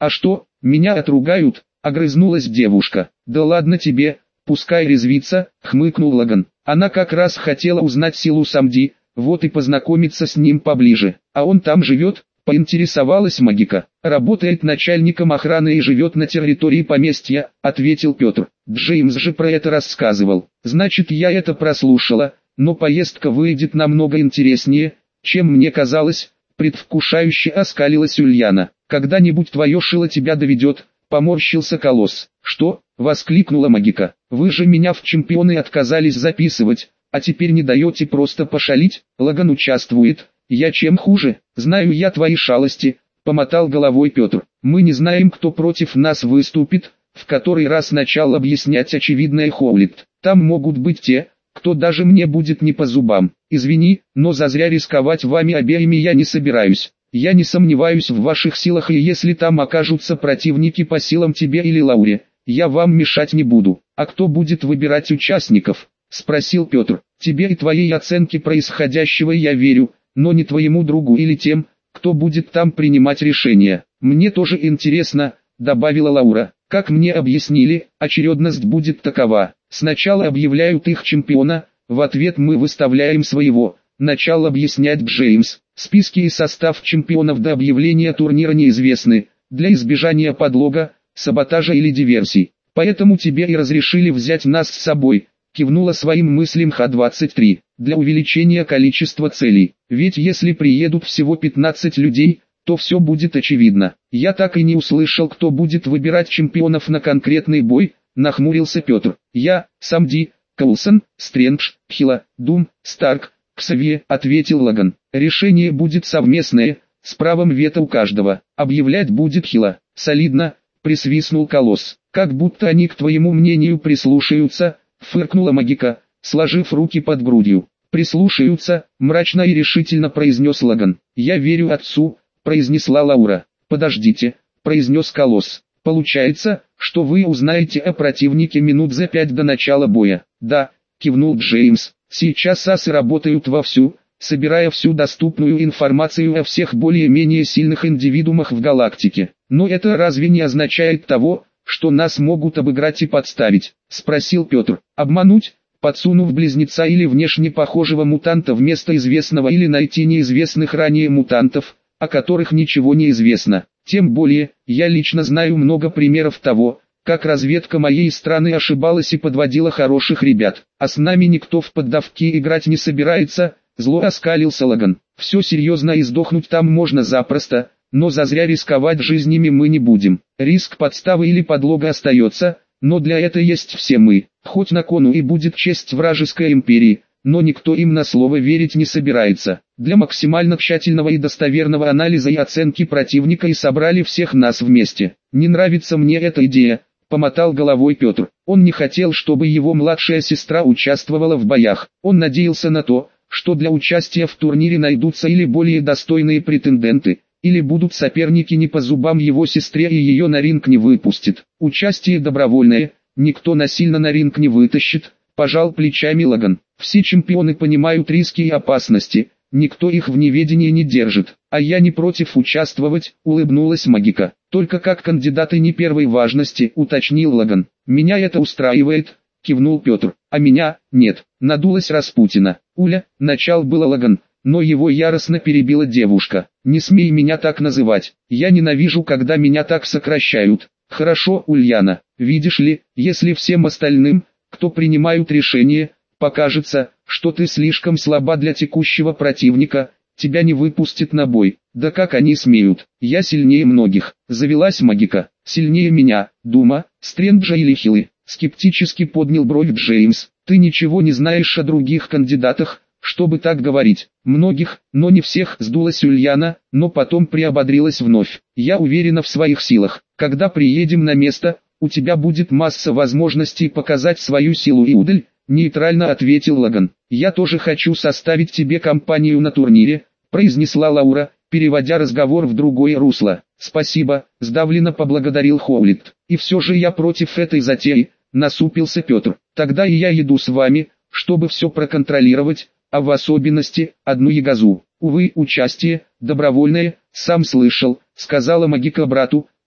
«А что, меня отругают?» — огрызнулась девушка. «Да ладно тебе, пускай резвится», — хмыкнул Лаган. Она как раз хотела узнать силу Самди, вот и познакомиться с ним поближе. «А он там живет?» — поинтересовалась магика. «Работает начальником охраны и живет на территории поместья», — ответил Петр. «Джеймс же про это рассказывал. Значит, я это прослушала, но поездка выйдет намного интереснее, чем мне казалось», — предвкушающе оскалилась Ульяна. «Когда-нибудь твое шило тебя доведет», — поморщился Колосс. «Что?» — воскликнула магика. «Вы же меня в чемпионы отказались записывать, а теперь не даете просто пошалить?» «Лаган участвует. Я чем хуже? Знаю я твои шалости», — помотал головой Петр. «Мы не знаем, кто против нас выступит», — в который раз начал объяснять очевидное Хоулит. «Там могут быть те, кто даже мне будет не по зубам. Извини, но зазря рисковать вами обеими я не собираюсь. Я не сомневаюсь в ваших силах, и если там окажутся противники по силам тебе или Лауре, я вам мешать не буду». «А кто будет выбирать участников?» — спросил Петр. «Тебе и твоей оценке происходящего я верю, но не твоему другу или тем, кто будет там принимать решения. Мне тоже интересно», — добавила Лаура. «Как мне объяснили, очередность будет такова. Сначала объявляют их чемпиона, в ответ мы выставляем своего», — начал объяснять Джеймс. «Списки и состав чемпионов до объявления турнира неизвестны, для избежания подлога, саботажа или диверсий. Поэтому тебе и разрешили взять нас с собой», — кивнула своим мыслям Х-23, «для увеличения количества целей. Ведь если приедут всего 15 людей, то все будет очевидно». «Я так и не услышал, кто будет выбирать чемпионов на конкретный бой», — нахмурился Петр. «Я, Самди, Коулсон, Стрэндж, Хила, Дум, Старк, Ксавье», — ответил Лаган. «Решение будет совместное, с правом вето у каждого. Объявлять будет Хила». «Солидно», — присвистнул Колосс. «Как будто они к твоему мнению прислушаются», — фыркнула магика, сложив руки под грудью. «Прислушаются», — мрачно и решительно произнес Лаган. «Я верю отцу», — произнесла Лаура. «Подождите», — произнес Колосс. «Получается, что вы узнаете о противнике минут за 5 до начала боя?» «Да», — кивнул Джеймс. «Сейчас асы работают вовсю, собирая всю доступную информацию о всех более-менее сильных индивидуумах в галактике. Но это разве не означает того, что нас могут обыграть и подставить?» — спросил Петр. «Обмануть, подсунув близнеца или внешне похожего мутанта вместо известного, или найти неизвестных ранее мутантов, о которых ничего не известно. Тем более, я лично знаю много примеров того, как разведка моей страны ошибалась и подводила хороших ребят. А с нами никто в поддавки играть не собирается», — зло оскалился Лаган. «Все серьезно, и сдохнуть там можно запросто, но зазря рисковать жизнями мы не будем. Риск подставы или подлога остается, но для этого есть все мы. Хоть на кону и будет честь вражеской империи, но никто им на слово верить не собирается. Для максимально тщательного и достоверного анализа и оценки противника и собрали всех нас вместе. Не нравится мне эта идея», — помотал головой Петр. Он не хотел, чтобы его младшая сестра участвовала в боях. Он надеялся на то, что для участия в турнире найдутся или более достойные претенденты, или будут соперники не по зубам его сестре и ее на ринг не выпустит. Участие добровольное, никто насильно на ринг не вытащит, пожал плечами Лаган. Все чемпионы понимают риски и опасности, никто их в неведении не держит. «А я не против участвовать», — улыбнулась магика. «Только как кандидаты не первой важности», — уточнил Лаган. «Меня это устраивает», — кивнул Петр. «А меня, нет», — надулась Распутина. «Уля», — начал было Лаган, но его яростно перебила девушка. «Не смей меня так называть, я ненавижу, когда меня так сокращают». «Хорошо, Ульяна, видишь ли, если всем остальным, кто принимают решения, покажется, что ты слишком слаба для текущего противника, тебя не выпустят на бой». «Да как они смеют, я сильнее многих», — завелась магика. «Сильнее меня, Дума, Стрэнджа или Хилы», — скептически поднял бровь Джеймс. «Ты ничего не знаешь о других кандидатах, чтобы так говорить». «Многих, но не всех», — сдулась Ульяна, но потом приободрилась вновь. «Я уверена в своих силах. Когда приедем на место, у тебя будет масса возможностей показать свою силу и удаль», — нейтрально ответил Лаган. «Я тоже хочу составить тебе компанию на турнире», — произнесла Лаура, переводя разговор в другое русло. «Спасибо», — сдавленно поблагодарил Хоулит. «И все же я против этой затеи», — насупился Петр. «Тогда и я еду с вами, чтобы все проконтролировать, а в особенности, одну ягозу. Увы, участие, добровольное, сам слышал», — сказала магика брату,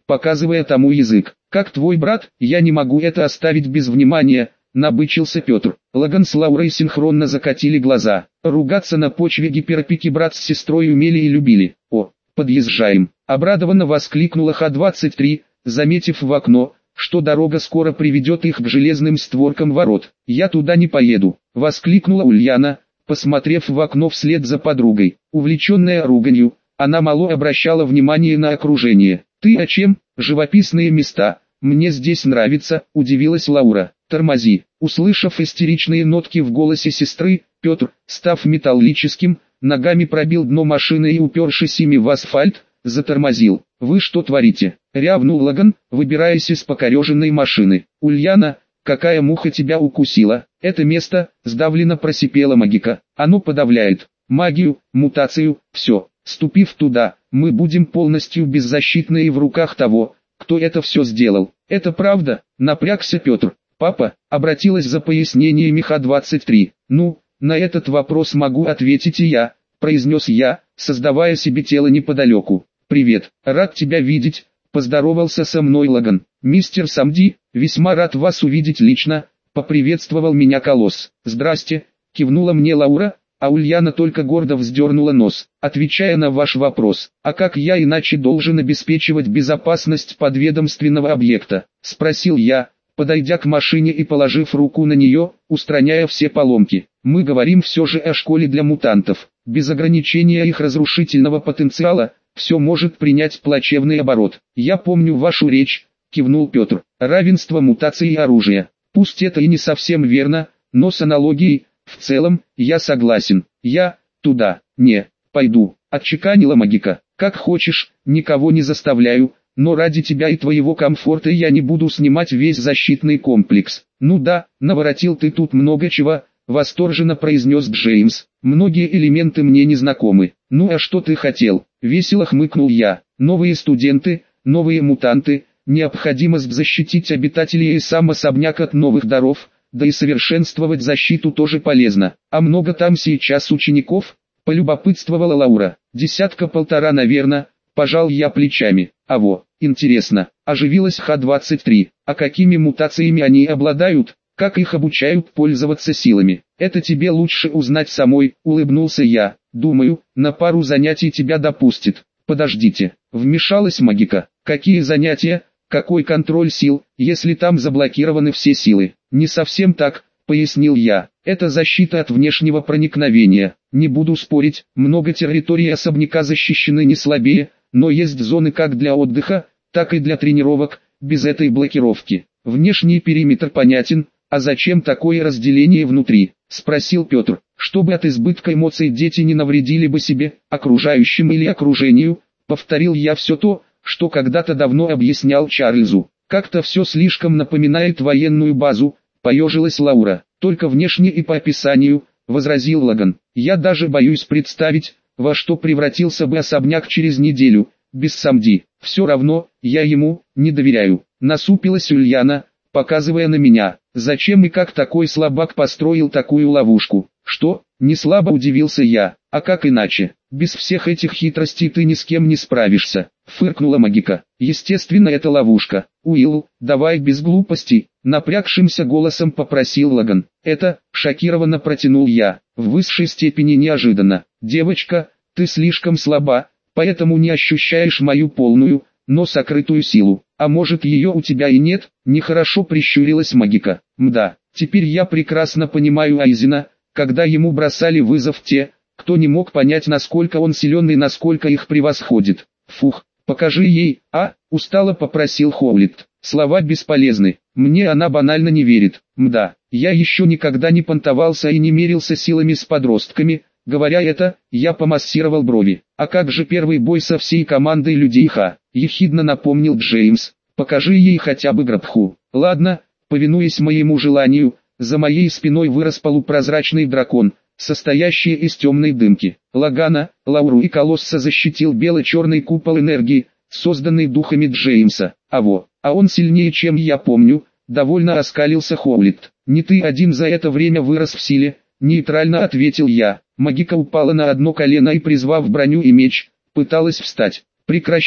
показывая тому язык. «Как твой брат, я не могу это оставить без внимания», — набычился Петр. Лаган с Лаурой синхронно закатили глаза. Ругаться на почве гиперопеки брат с сестрой умели и любили. «О, подъезжаем!» — обрадованно воскликнула Х-23, заметив в окно, что дорога скоро приведет их к железным створкам ворот. «Я туда не поеду», — воскликнула Ульяна, посмотрев в окно вслед за подругой. Увлеченная руганью, она мало обращала внимание на окружение. «Ты о чем? Живописные места, мне здесь нравится», — удивилась Лаура. «Тормози». Услышав истеричные нотки в голосе сестры, Петр, став металлическим, ногами пробил дно машины и, упершись ими в асфальт, затормозил. «Вы что творите?» — рявкнул Лаган, выбираясь из покореженной машины. «Ульяна, какая муха тебя укусила?» «Это место», — сдавленно просипела магика. «Оно подавляет магию, мутацию, все. Ступив туда, мы будем полностью беззащитны и в руках того, кто это все сделал». «Это правда?» — напрягся Петр. «Папа», — обратилась за пояснениями Х-23. «Ну, на этот вопрос могу ответить и я», — произнес я, создавая себе тело неподалеку. «Привет, рад тебя видеть», — поздоровался со мной Лаган. «Мистер Самди, весьма рад вас увидеть лично», — поприветствовал меня Колосс. «Здрасте», — кивнула мне Лаура, а Ульяна только гордо вздернула нос. «Отвечая на ваш вопрос, а как я иначе должен обеспечивать безопасность подведомственного объекта?» — спросил я, подойдя к машине и положив руку на нее, устраняя все поломки. «Мы говорим все же о школе для мутантов. Без ограничения их разрушительного потенциала, все может принять плачевный оборот. Я помню вашу речь», — кивнул Петр. «Равенство мутаций и оружия. Пусть это и не совсем верно, но с аналогией, в целом, я согласен. Я туда не пойду», — отчеканила магика. «Как хочешь, никого не заставляю, но ради тебя и твоего комфорта я не буду снимать весь защитный комплекс». «Ну да, наворотил ты тут много чего», — восторженно произнес Джеймс. «Многие элементы мне не знакомы». «Ну а что ты хотел?» — весело хмыкнул я. «Новые студенты, новые мутанты, необходимость защитить обитателей и сам особняк от новых даров, да и совершенствовать защиту тоже полезно. А много там сейчас учеников?» — полюбопытствовала Лаура. «Десятка-полтора, наверное», — пожал я плечами. «А во, интересно», — оживилась Х-23. «А какими мутациями они обладают? Как их обучают пользоваться силами?» «Это тебе лучше узнать самой», — улыбнулся я. «Думаю, на пару занятий тебя допустит». «Подождите», — вмешалась магика. «Какие занятия? Какой контроль сил, если там заблокированы все силы?» «Не совсем так», — пояснил я. «Это защита от внешнего проникновения. Не буду спорить, много территорий особняка защищены не слабее, но есть зоны как для отдыха, так и для тренировок, без этой блокировки. Внешний периметр понятен, а зачем такое разделение внутри?» — спросил Петр. «Чтобы от избытка эмоций дети не навредили бы себе, окружающим или окружению», — повторил я все то, что когда-то давно объяснял Чарльзу. «Как-то все слишком напоминает военную базу», — поежилась Лаура. «Только внешне и по описанию», — возразил Лаган. «Я даже боюсь представить, во что превратился бы особняк через неделю, без Самди. Все равно, я ему не доверяю». Насупилась Ульяна, показывая на меня. «Зачем и как такой слабак построил такую ловушку?» «Что?» — не слабо удивился я. «А как иначе? Без всех этих хитростей ты ни с кем не справишься», — фыркнула магика. «Естественно, это ловушка. Уилл, давай без глупостей», — напрягшимся голосом попросил Лаган. «Это», — шокированно протянул я, в высшей степени неожиданно. «Девочка, ты слишком слаба, поэтому не ощущаешь мою полную, но сокрытую силу. А может, ее у тебя и нет?» — нехорошо прищурилась магика. «Мда, теперь я прекрасно понимаю Айзена, когда ему бросали вызов те, кто не мог понять, насколько он силен и насколько их превосходит. Фух, покажи ей, а?» — устало попросил Хоулит. «Слова бесполезны, мне она банально не верит. Мда, я еще никогда не понтовался и не мерился силами с подростками». Говоря это, я помассировал брови. «А как же первый бой со всей командой людей Ха?» — ехидно напомнил Джеймс. «Покажи ей хотя бы Грабху». «Ладно», повинуясь моему желанию, за моей спиной вырос полупрозрачный дракон, состоящий из темной дымки. Лагана, Лауру и Колосса защитил бело-черный купол энергии, созданный духами Джеймса. А он сильнее, чем я помню, довольно оскалился Хоулит. «Не ты один за это время вырос в силе», — нейтрально ответил я. Магика упала на одно колено и, призвав броню и меч, пыталась встать. «Прекращай»,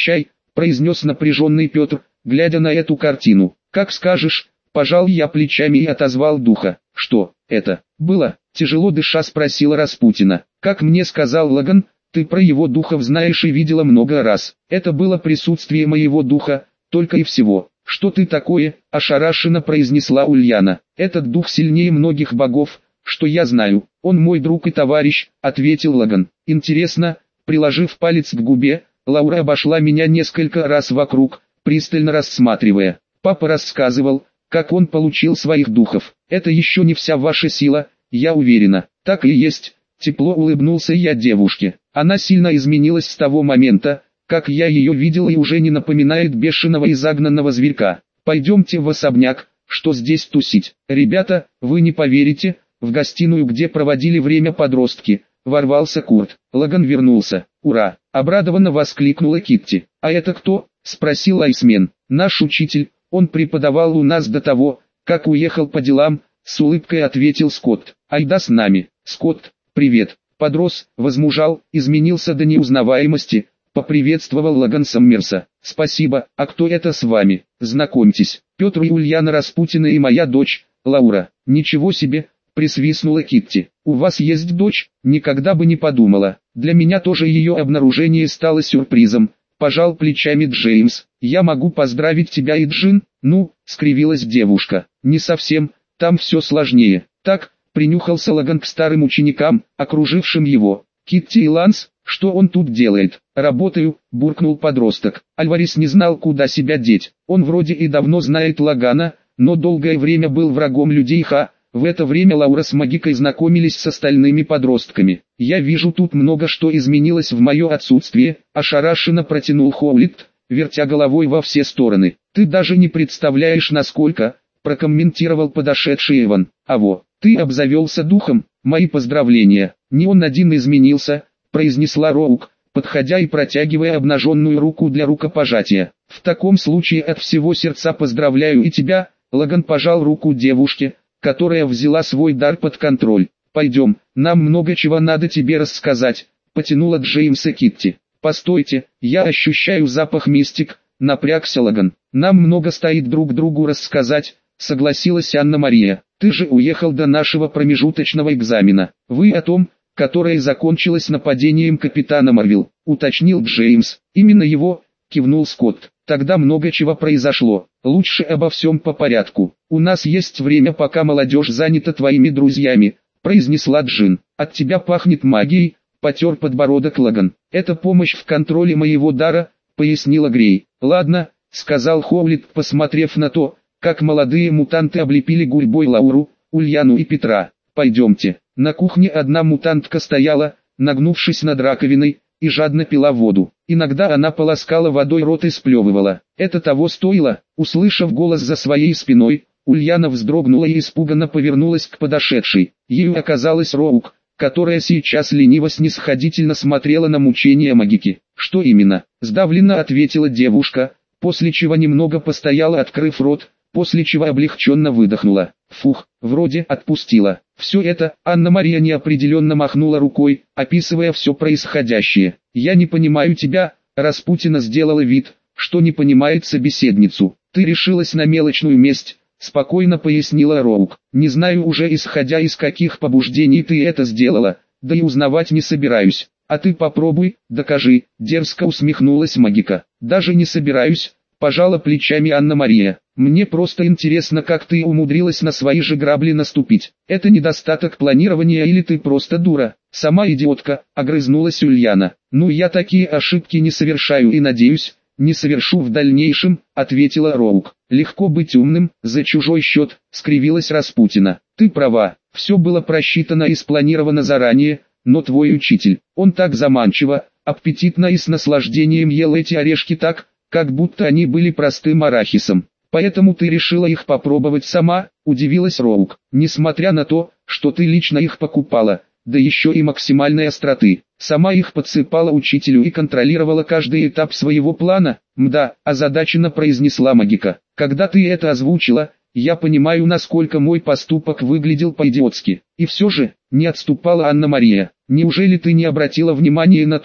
произнес напряженный Петр, глядя на эту картину. Как скажешь, пожал я плечами и отозвал духа. Что это было? Тяжело дыша спросила Распутина. Как мне сказал Лаган, ты про его духов знаешь и видела много раз. Это было присутствие моего духа, только и всего. Что ты такое? Ошарашенно произнесла Ульяна. Этот дух сильнее многих богов, что я знаю. Он мой друг и товарищ, ответил Лаган. Интересно, приложив палец к губе, Лаура обошла меня несколько раз вокруг, пристально рассматривая. Папа рассказывал, как он получил своих духов. Это еще не вся ваша сила, я уверена. Так и есть. Тепло улыбнулся я девушке. Она сильно изменилась с того момента, как я ее видел, и уже не напоминает бешеного и загнанного зверька. Пойдемте в особняк, что здесь тусить. Ребята, вы не поверите, в гостиную, где проводили время подростки, ворвался Курт. Лаган вернулся. Ура! Обрадованно воскликнула Китти. А это кто? Спросил Айсмен. Наш учитель, он преподавал у нас до того, как уехал по делам, с улыбкой ответил Скотт. Айда с нами. Скотт, привет. Подрос, возмужал, изменился до неузнаваемости, поприветствовал Лаган Саммерса. Спасибо, а кто это с вами? Знакомьтесь, Петр и Ульяна Распутина и моя дочь, Лаура. Ничего себе, присвистнула Китти. У вас есть дочь? Никогда бы не подумала. Для меня тоже ее обнаружение стало сюрпризом. Пожал плечами Джеймс. Я могу поздравить тебя и Джин? Ну, скривилась девушка. Не совсем, там все сложнее. Так, принюхался Лаган к старым ученикам, окружившим его. Китти и Ланс, что он тут делает? Работаю, буркнул подросток. Альварес не знал, куда себя деть. Он вроде и давно знает Лагана, но долгое время был врагом людей Ха. В это время Лаура с Магикой знакомились с остальными подростками. Я вижу, тут много что изменилось в мое отсутствие, ошарашенно протянул Хоулит, вертя головой во все стороны. Ты даже не представляешь, насколько, прокомментировал подошедший Эван. Аво, ты обзавелся духом, мои поздравления. Не он один изменился, произнесла Роук, подходя и протягивая обнаженную руку для рукопожатия. В таком случае от всего сердца поздравляю и тебя. Лаган пожал руку девушке, которая взяла свой дар под контроль. Пойдем, нам много чего надо тебе рассказать, потянула Джеймса Китти. Постойте, я ощущаю запах мистик, напрягся Лаган. Нам много стоит друг другу рассказать, согласилась Анна-Мария. Ты же уехал до нашего промежуточного экзамена. Вы о том, которое закончилось нападением капитана Марвел, уточнил Джеймс. Именно его, кивнул Скотт. Тогда много чего произошло. Лучше обо всем по порядку. У нас есть время, пока молодежь занята твоими друзьями, произнесла Джин. От тебя пахнет магией, потер подбородок Лаган. Это помощь в контроле моего дара, пояснила Грей. Ладно, сказал Хоулит, посмотрев на то, как молодые мутанты облепили гурьбой Лауру, Ульяну и Петра. Пойдемте. На кухне одна мутантка стояла, нагнувшись над раковиной, и жадно пила воду. Иногда она полоскала водой рот и сплевывала. Это того стоило. Услышав голос за своей спиной, Ульяна вздрогнула и испуганно повернулась к подошедшей. Ею оказалась Роук, которая сейчас лениво-снисходительно смотрела на мучения Магики. Что именно? Сдавленно ответила девушка, после чего немного постояла, открыв рот, после чего облегченно выдохнула. Фух, вроде отпустила. Все это, Анна-Мария неопределенно махнула рукой, описывая все происходящее. Я не понимаю тебя, Распутина сделала вид, что не понимает собеседницу. Ты решилась на мелочную месть, спокойно пояснила Роук. Не знаю уже, исходя из каких побуждений ты это сделала, да и узнавать не собираюсь. А ты попробуй, докажи, дерзко усмехнулась Магика. Даже не собираюсь, пожала плечами Анна-Мария. Мне просто интересно, как ты умудрилась на свои же грабли наступить. Это недостаток планирования или ты просто дура? Сама идиотка, огрызнулась Ульяна. Ну я такие ошибки не совершаю и надеюсь, не совершу в дальнейшем, ответила Роук. Легко быть умным, за чужой счет, скривилась Распутина. Ты права, все было просчитано и спланировано заранее, но твой учитель, он так заманчиво, аппетитно и с наслаждением ел эти орешки так, как будто они были простым арахисом. Поэтому ты решила их попробовать сама, удивилась Роук. Несмотря на то, что ты лично их покупала, да еще и максимальной остроты, сама их подсыпала учителю и контролировала каждый этап своего плана. Мда, озадаченно произнесла Магика. Когда ты это озвучила, я понимаю, насколько мой поступок выглядел по-идиотски. И все же, не отступала Анна-Мария. Неужели ты не обратила внимания на то,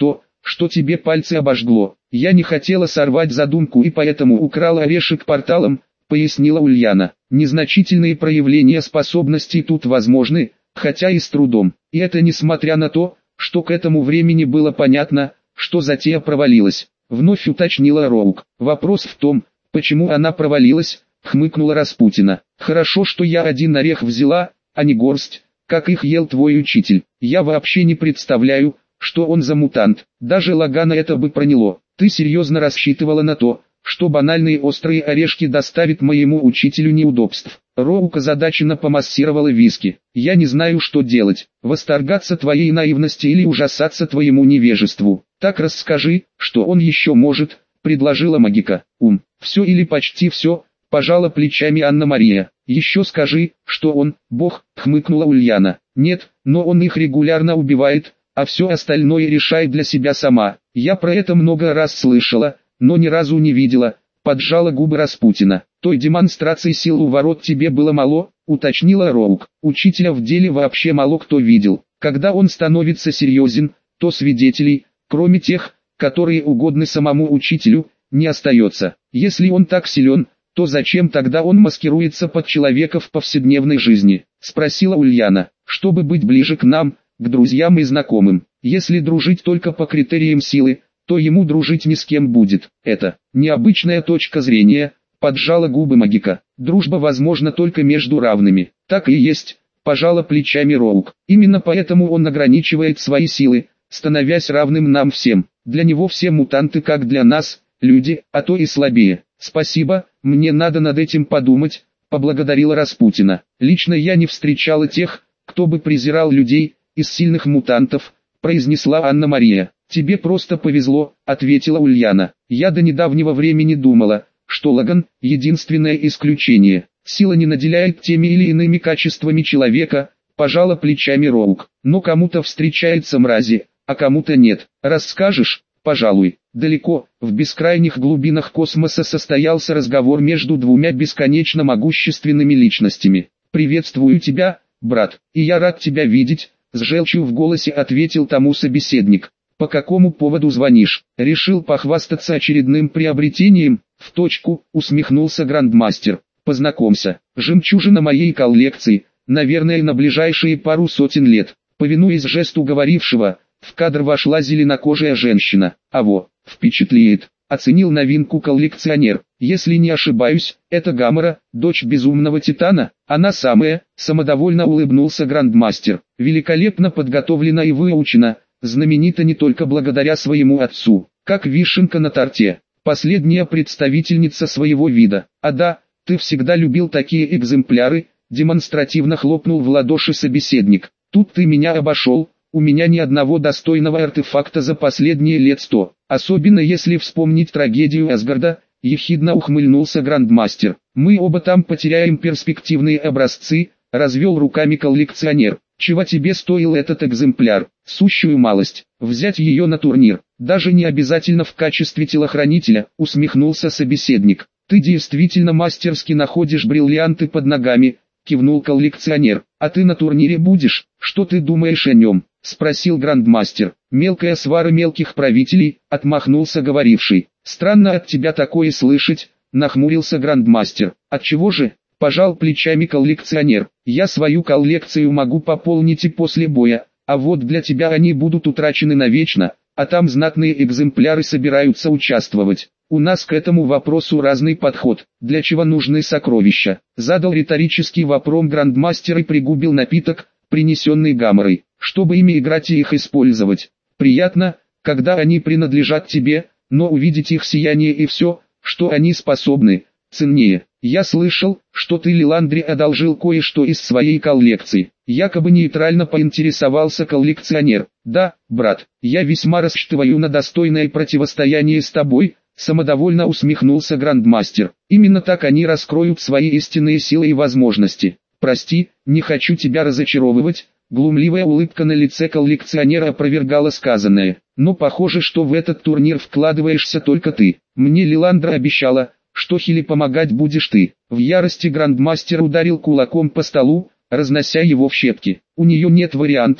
что тебе пальцы обожгло. Я не хотела сорвать задумку и поэтому украла орешек порталом, пояснила Ульяна. Незначительные проявления способностей тут возможны, хотя и с трудом. И это несмотря на то, что к этому времени было понятно, что затея провалилась. Вновь уточнила Роук. Вопрос в том, почему она провалилась, хмыкнула Распутина. Хорошо, что я один орех взяла, а не горсть, как их ел твой учитель. Я вообще не представляю, что он за мутант. Даже Лагана это бы проняло. Ты серьезно рассчитывала на то, что банальные острые орешки доставят моему учителю неудобств. Роук озадаченно помассировала виски. Я не знаю, что делать. Восторгаться твоей наивности или ужасаться твоему невежеству. Так расскажи, что он еще может, предложила магика. Все или почти все, пожала плечами Анна-Мария. Еще скажи, что он, бог, хмыкнула Ульяна. Нет, но он их регулярно убивает, а все остальное решает для себя сама. Я про это много раз слышала, но ни разу не видела, поджала губы Распутина. Той демонстрации сил у ворот тебе было мало, уточнила Роук. Учителя в деле вообще мало кто видел. Когда он становится серьезен, то свидетелей, кроме тех, которые угодны самому учителю, не остается. Если он так силен, то зачем тогда он маскируется под человека в повседневной жизни? Спросила Ульяна. Чтобы быть ближе к нам, к друзьям и знакомым. Если дружить только по критериям силы, то ему дружить ни с кем будет. Это необычная точка зрения, поджала губы магика. Дружба возможна только между равными. Так и есть, пожала плечами Роук. Именно поэтому он ограничивает свои силы, становясь равным нам всем. Для него все мутанты как для нас, люди, а то и слабее. Спасибо, мне надо над этим подумать, поблагодарила Распутина. Лично я не встречала тех, кто бы презирал людей, из сильных мутантов, произнесла Анна-Мария. Тебе просто повезло, ответила Ульяна. Я до недавнего времени думала, что Лаган – единственное исключение. Сила не наделяет теми или иными качествами человека, пожала плечами Роук. Но кому-то встречаются мрази, а кому-то нет. Расскажешь? Пожалуй. Далеко, в бескрайних глубинах космоса состоялся разговор между двумя бесконечно могущественными личностями. «Приветствую тебя, брат, и я рад тебя видеть», — с желчью в голосе ответил тому собеседник. «По какому поводу звонишь?» «Решил похвастаться очередным приобретением?» «В точку», — усмехнулся грандмастер. «Познакомься, жемчужина моей коллекции, наверное, на ближайшие пару сотен лет». Повинуясь жесту говорившего, в кадр вошла зеленокожая женщина. «Аво, впечатляет», — оценил новинку коллекционер. «Если не ошибаюсь, это Гамора, дочь безумного Титана?» «Она самая», — самодовольно улыбнулся грандмастер. «Великолепно подготовлена и выучена, знаменита не только благодаря своему отцу, как вишенка на торте, последняя представительница своего вида. А да, ты всегда любил такие экземпляры», — демонстративно хлопнул в ладоши собеседник. «Тут ты меня обошел. У меня ни одного достойного артефакта за последние лет 100, особенно если вспомнить трагедию Асгарда», — ехидно ухмыльнулся грандмастер. «Мы оба там потеряем перспективные образцы», — развел руками коллекционер. «Чего тебе стоил этот экземпляр? Сущую малость. Взять ее на турнир, даже не обязательно в качестве телохранителя», — усмехнулся собеседник. «Ты действительно мастерски находишь бриллианты под ногами», — кивнул коллекционер. «А ты на турнире будешь? Что ты думаешь о нем?» — спросил грандмастер. «Мелкая свара мелких правителей», — отмахнулся говоривший. «Странно от тебя такое слышать», — нахмурился грандмастер. «Отчего же?» — пожал плечами коллекционер. «Я свою коллекцию могу пополнить и после боя, а вот для тебя они будут утрачены навечно, а там знатные экземпляры собираются участвовать. У нас к этому вопросу разный подход. Для чего нужны сокровища?» Задал риторический вопрос грандмастер и пригубил напиток, принесенный Гаморой. «Чтобы ими играть и их использовать. Приятно, когда они принадлежат тебе, но увидеть их сияние и все, что они способны, ценнее. Я слышал, что ты Лиландре одолжил кое-что из своей коллекции». Якобы нейтрально поинтересовался коллекционер. «Да, брат, я весьма рассчитываю на достойное противостояние с тобой», — самодовольно усмехнулся грандмастер. «Именно так они раскроют свои истинные силы и возможности. Прости, не хочу тебя разочаровывать». Глумливая улыбка на лице коллекционера опровергала сказанное. «Но похоже, что в этот турнир вкладываешься только ты. Мне Лиландра обещала, что Хиле помогать будешь ты». В ярости грандмастер ударил кулаком по столу, разнося его в щепки. «У нее нет вариантов»,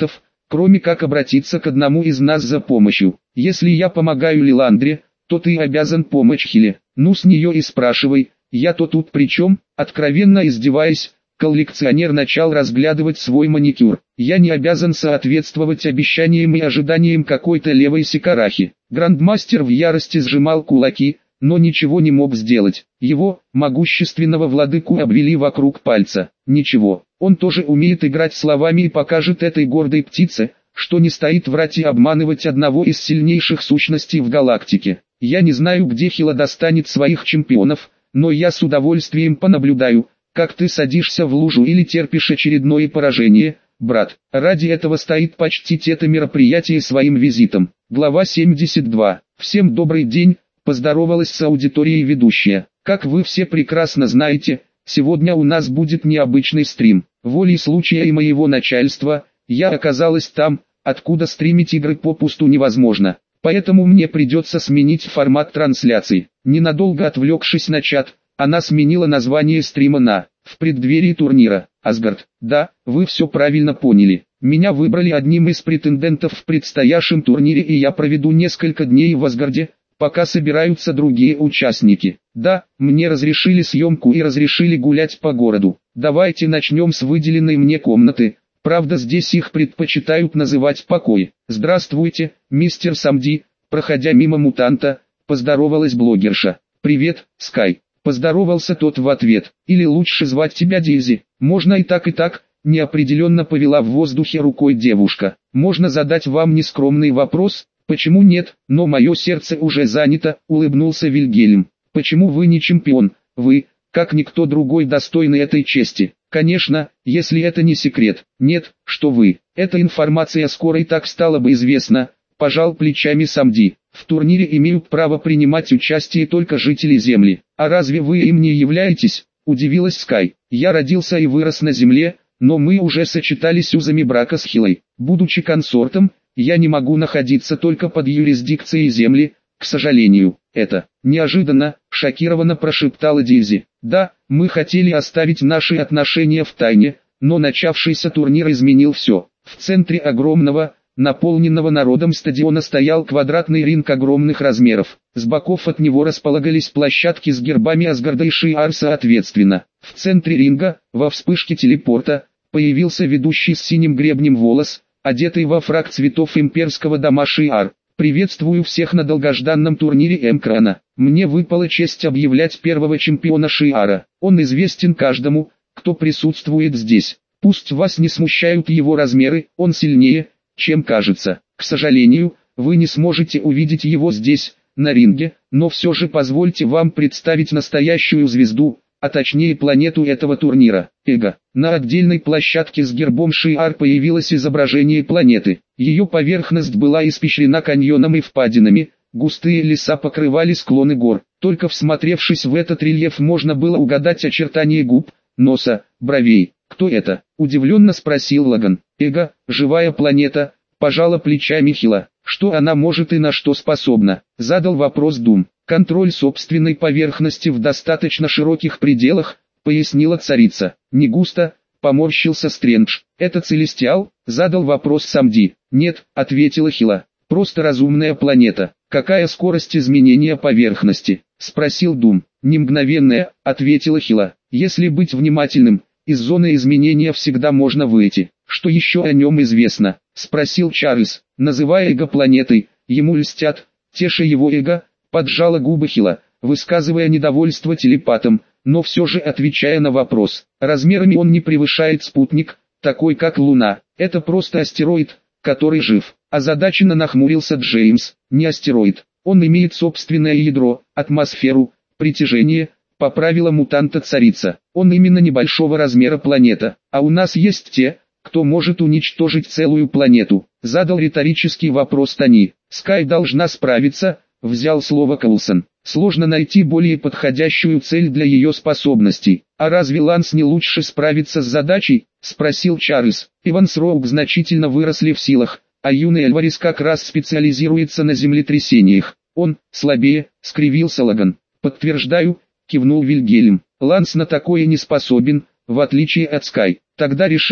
кроме как обратиться к одному из нас за помощью. Если я помогаю Лиландре, то ты обязан помочь Хиле. Ну с нее и спрашивай, я-то тут при чем?» Откровенно издеваясь, коллекционер начал разглядывать свой маникюр. «Я не обязан соответствовать обещаниям и ожиданиям какой-то левой сикарахи». Грандмастер в ярости сжимал кулаки, но ничего не мог сделать. Его, могущественного владыку, обвели вокруг пальца. Ничего, он тоже умеет играть словами и покажет этой гордой птице, что не стоит врать и обманывать одного из сильнейших сущностей в галактике. Я не знаю, где Хила достанет своих чемпионов, но я с удовольствием понаблюдаю, как ты садишься в лужу или терпишь очередное поражение, брат. Ради этого стоит почтить это мероприятие своим визитом. Глава 72. Всем добрый день, поздоровалась с аудиторией ведущая. Как вы все прекрасно знаете, сегодня у нас будет необычный стрим. Волей случая и моего начальства, я оказалась там, откуда стримить игры попусту невозможно. Поэтому мне придется сменить формат трансляции. Ненадолго отвлекшись на чат, она сменила название стрима на «В преддверии турнира». Асгард, да, вы все правильно поняли. Меня выбрали одним из претендентов в предстоящем турнире, и я проведу несколько дней в Асгарде, пока собираются другие участники. Да, мне разрешили съемку и разрешили гулять по городу. Давайте начнем с выделенной мне комнаты. Правда, здесь их предпочитают называть покой. «Здравствуйте, мистер Самди», проходя мимо мутанта, поздоровалась блогерша. «Привет, Скай», поздоровался тот в ответ. «Или лучше звать тебя Дейзи». «Можно и так», неопределенно повела в воздухе рукой девушка. «Можно задать вам нескромный вопрос?» «Почему нет, но мое сердце уже занято», улыбнулся Вильгельм. «Почему вы не чемпион? Вы, как никто другой, достойны этой чести». «Конечно, если это не секрет». «Нет, что вы, эта информация скоро и так стала бы известна», пожал плечами Самди. «В турнире имеют право принимать участие только жители Земли». «А разве вы им не являетесь?» удивилась Скай. «Я родился и вырос на Земле, но мы уже сочетались узами брака с Хилой. Будучи консортом, я не могу находиться только под юрисдикцией Земли, к сожалению». «Это неожиданно», шокированно прошептала Дейзи. «Да, мы хотели оставить наши отношения в тайне, но начавшийся турнир изменил все». В центре огромного, наполненного народом стадиона стоял квадратный ринг огромных размеров. С боков от него располагались площадки с гербами Асгарда и Шиар соответственно. В центре ринга, во вспышке телепорта, появился ведущий с синим гребнем волос, одетый во фрак цветов имперского дома Шиар. «Приветствую всех на долгожданном турнире М-Крана. Мне выпала честь объявлять первого чемпиона Шиара. Он известен каждому, кто присутствует здесь. Пусть вас не смущают его размеры, он сильнее, чем кажется. К сожалению, вы не сможете увидеть его здесь, на ринге, но все же позвольте вам представить настоящую звезду, а точнее планету этого турнира. Эго». На отдельной площадке с гербом Шиар появилось изображение планеты. Ее поверхность была испещрена каньоном и впадинами, густые леса покрывали склоны гор. Только всмотревшись в этот рельеф можно было угадать очертания губ, носа, бровей. «Кто это?» – удивленно спросил Лаган. «Эго, живая планета», – пожала плечами Хила. «Что она может и на что способна?» – задал вопрос Дум. «Контроль собственной поверхности в достаточно широких пределах», — пояснила царица. «Не густо», — поморщился Стрэндж. «Это Целестиал?» — задал вопрос Самди. «Нет», — ответила Хила. «Просто разумная планета». «Какая скорость изменения поверхности?» — спросил Дум. «Не мгновенная», — ответила Хила. «Если быть внимательным, из зоны изменения всегда можно выйти». «Что еще о нем известно?» — спросил Чарльз. «Называя эго планетой, ему льстят, теша его эго», — поджала губы Хила, высказывая недовольство телепатом, но все же отвечая на вопрос. «Размерами он не превышает спутник, такой как Луна. Это просто астероид, который жив». Озадаченно нахмурился Джеймс. «Не астероид. Он имеет собственное ядро, атмосферу, притяжение», — поправила мутанта царица. «Он именно небольшого размера планета, а у нас есть те, кто может уничтожить целую планету», — задал риторический вопрос Тони. «Скай должна справиться», — взял слово Коулсон. «Сложно найти более подходящую цель для ее способностей». «А разве Ланс не лучше справится с задачей?» — спросил Чарльз. «Иванс Роуг значительно выросли в силах, а юный Альварес как раз специализируется на землетрясениях. Он слабее», — скривился Лаган. «Подтверждаю», — кивнул Вильгельм. «Ланс на такое не способен, в отличие от Скай». «Тогда решено»,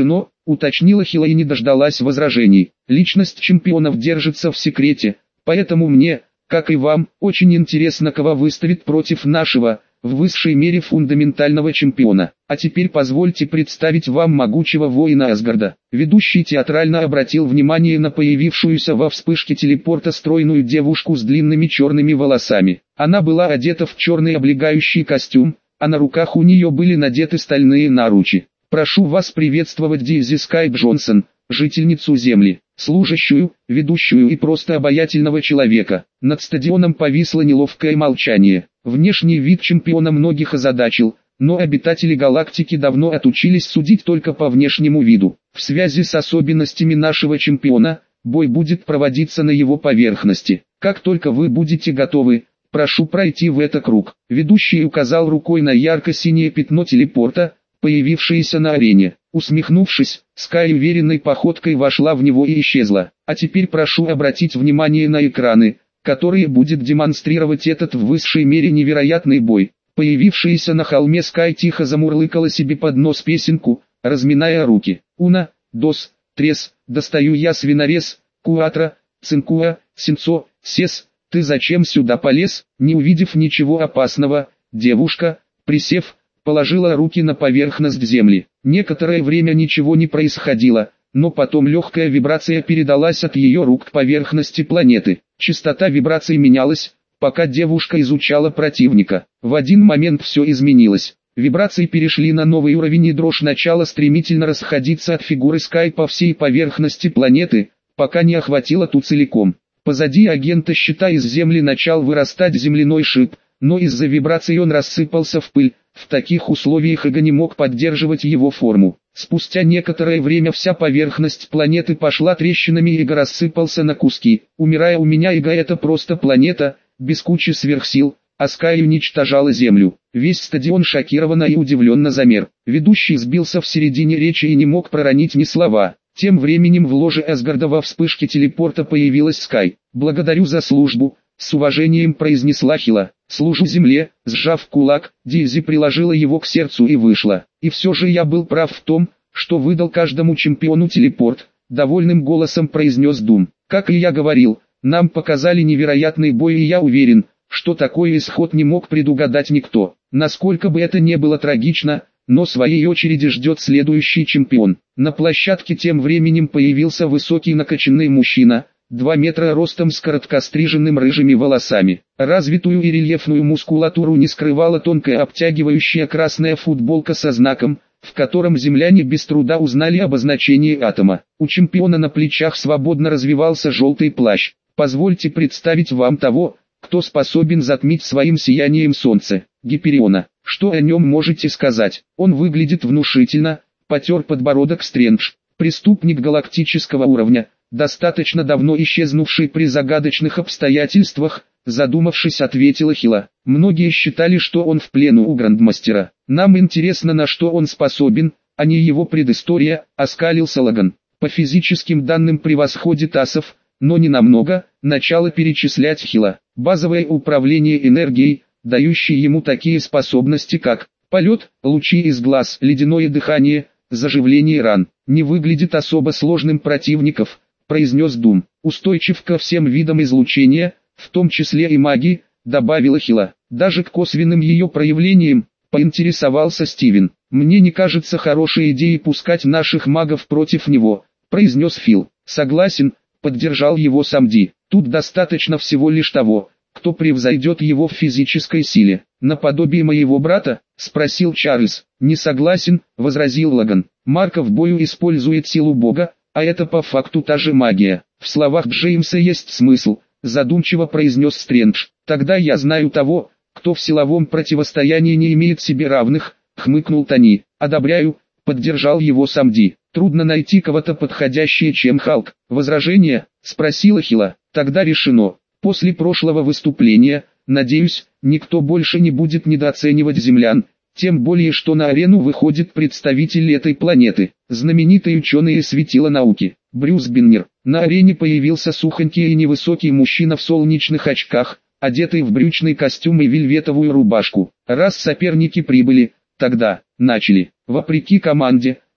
уточнила Хила и не дождалась возражений. Личность чемпионов держится в секрете, поэтому мне, как и вам, очень интересно, кого выставит против нашего, в высшей мере фундаментального чемпиона. А теперь позвольте представить вам могучего воина Асгарда. Ведущий театрально обратил внимание на появившуюся во вспышке телепорта стройную девушку с длинными черными волосами. Она была одета в черный облегающий костюм, а на руках у нее были надеты стальные наручи. Прошу вас приветствовать Дейзи Скай Джонсон, жительницу Земли, служащую, ведущую и просто обаятельного человека. Над стадионом повисло неловкое молчание. Внешний вид чемпиона многих озадачил, но обитатели галактики давно отучились судить только по внешнему виду. В связи с особенностями нашего чемпиона, бой будет проводиться на его поверхности. Как только вы будете готовы, прошу пройти в этот круг. Ведущий указал рукой на ярко-синее пятно телепорта, появившееся на арене. Усмехнувшись, Скай уверенной походкой вошла в него и исчезла. А теперь прошу обратить внимание на экраны, которые будет демонстрировать этот в высшей мере невероятный бой. Появившаяся на холме Скай тихо замурлыкала себе под нос песенку, разминая руки. Уна, дос, трес, достаю я свинорез, куатро, цинкуа, синцо, сес. Ты зачем сюда полез? Не увидев ничего опасного, девушка, присев, положила руки на поверхность земли. Некоторое время ничего не происходило, но потом легкая вибрация передалась от ее рук к поверхности планеты. Частота вибраций менялась, пока девушка изучала противника. В один момент все изменилось. Вибрации перешли на новый уровень и дрожь начала стремительно расходиться от фигуры Скай по всей поверхности планеты, пока не охватила ту целиком. Позади агента щита из земли начал вырастать земляной шип, но из-за вибраций он рассыпался в пыль. В таких условиях Иго не мог поддерживать его форму. Спустя некоторое время вся поверхность планеты пошла трещинами и Иго рассыпался на куски. Умирая у меня, Иго, это просто планета, без кучи сверхсил, а Скай уничтожала Землю. Весь стадион шокированно и удивленно замер. Ведущий сбился в середине речи и не мог проронить ни слова. Тем временем в ложе Асгарда во вспышке телепорта появилась Скай. «Благодарю за службу», — с уважением произнесла Хила. «Служу земле», — сжав кулак, Дейзи приложила его к сердцу и вышла. «И все же я был прав в том, что выдал каждому чемпиону телепорт», — довольным голосом произнес Дум. «Как и я говорил, нам показали невероятный бой, и я уверен, что такой исход не мог предугадать никто. Насколько бы это не было трагично, но своей очереди ждет следующий чемпион». На площадке тем временем появился высокий накачанный мужчина, 2 метра ростом с короткостриженным рыжими волосами. Развитую и рельефную мускулатуру не скрывала тонкая обтягивающая красная футболка со знаком, в котором земляне без труда узнали обозначение атома. У чемпиона на плечах свободно развивался желтый плащ. «Позвольте представить вам того, кто способен затмить своим сиянием солнце, Гипериона. Что о нем можете сказать? Он выглядит внушительно», — потер подбородок Стрэндж. «Преступник галактического уровня, достаточно давно исчезнувший при загадочных обстоятельствах», задумавшись, ответила Хила. «Многие считали, что он в плену у Грандмастера. Нам интересно, на что он способен, а не его предыстория», — оскалился Лаган. «По физическим данным превосходит асов, но не намного», — начала перечислять Хила. «Базовое управление энергией, дающее ему такие способности, как полет, лучи из глаз, ледяное дыхание, заживление ран. Не выглядит особо сложным противников», — произнес Дум. «Устойчив ко всем видам излучения, в том числе и магии», — добавила Хила. «Даже к косвенным ее проявлениям», — поинтересовался Стивен. «Мне не кажется хорошей идеей пускать наших магов против него», — произнес Фил. «Согласен», — поддержал его Самди. «Тут достаточно всего лишь того, кто превзойдет его в физической силе». «Наподобие моего брата?» — спросил Чарльз. «Не согласен», — возразил Лаган. «Марко в бою использует силу Бога, а это по факту та же магия». «В словах Джеймса есть смысл», — задумчиво произнес Стрэндж. «Тогда я знаю того, кто в силовом противостоянии не имеет себе равных», — хмыкнул Тони. «Одобряю», — поддержал его Самди. «Трудно найти кого-то подходящее, чем Халк». «Возражение?» — спросила Хила. «Тогда решено. После прошлого выступления, надеюсь, никто больше не будет недооценивать землян, тем более что на арену выходит представитель этой планеты, знаменитый ученый и светило науки, Брюс Беннер». На арене появился сухонький и невысокий мужчина в солнечных очках, одетый в брючный костюм и вельветовую рубашку. «Раз соперники прибыли, тогда, начали». Вопреки команде,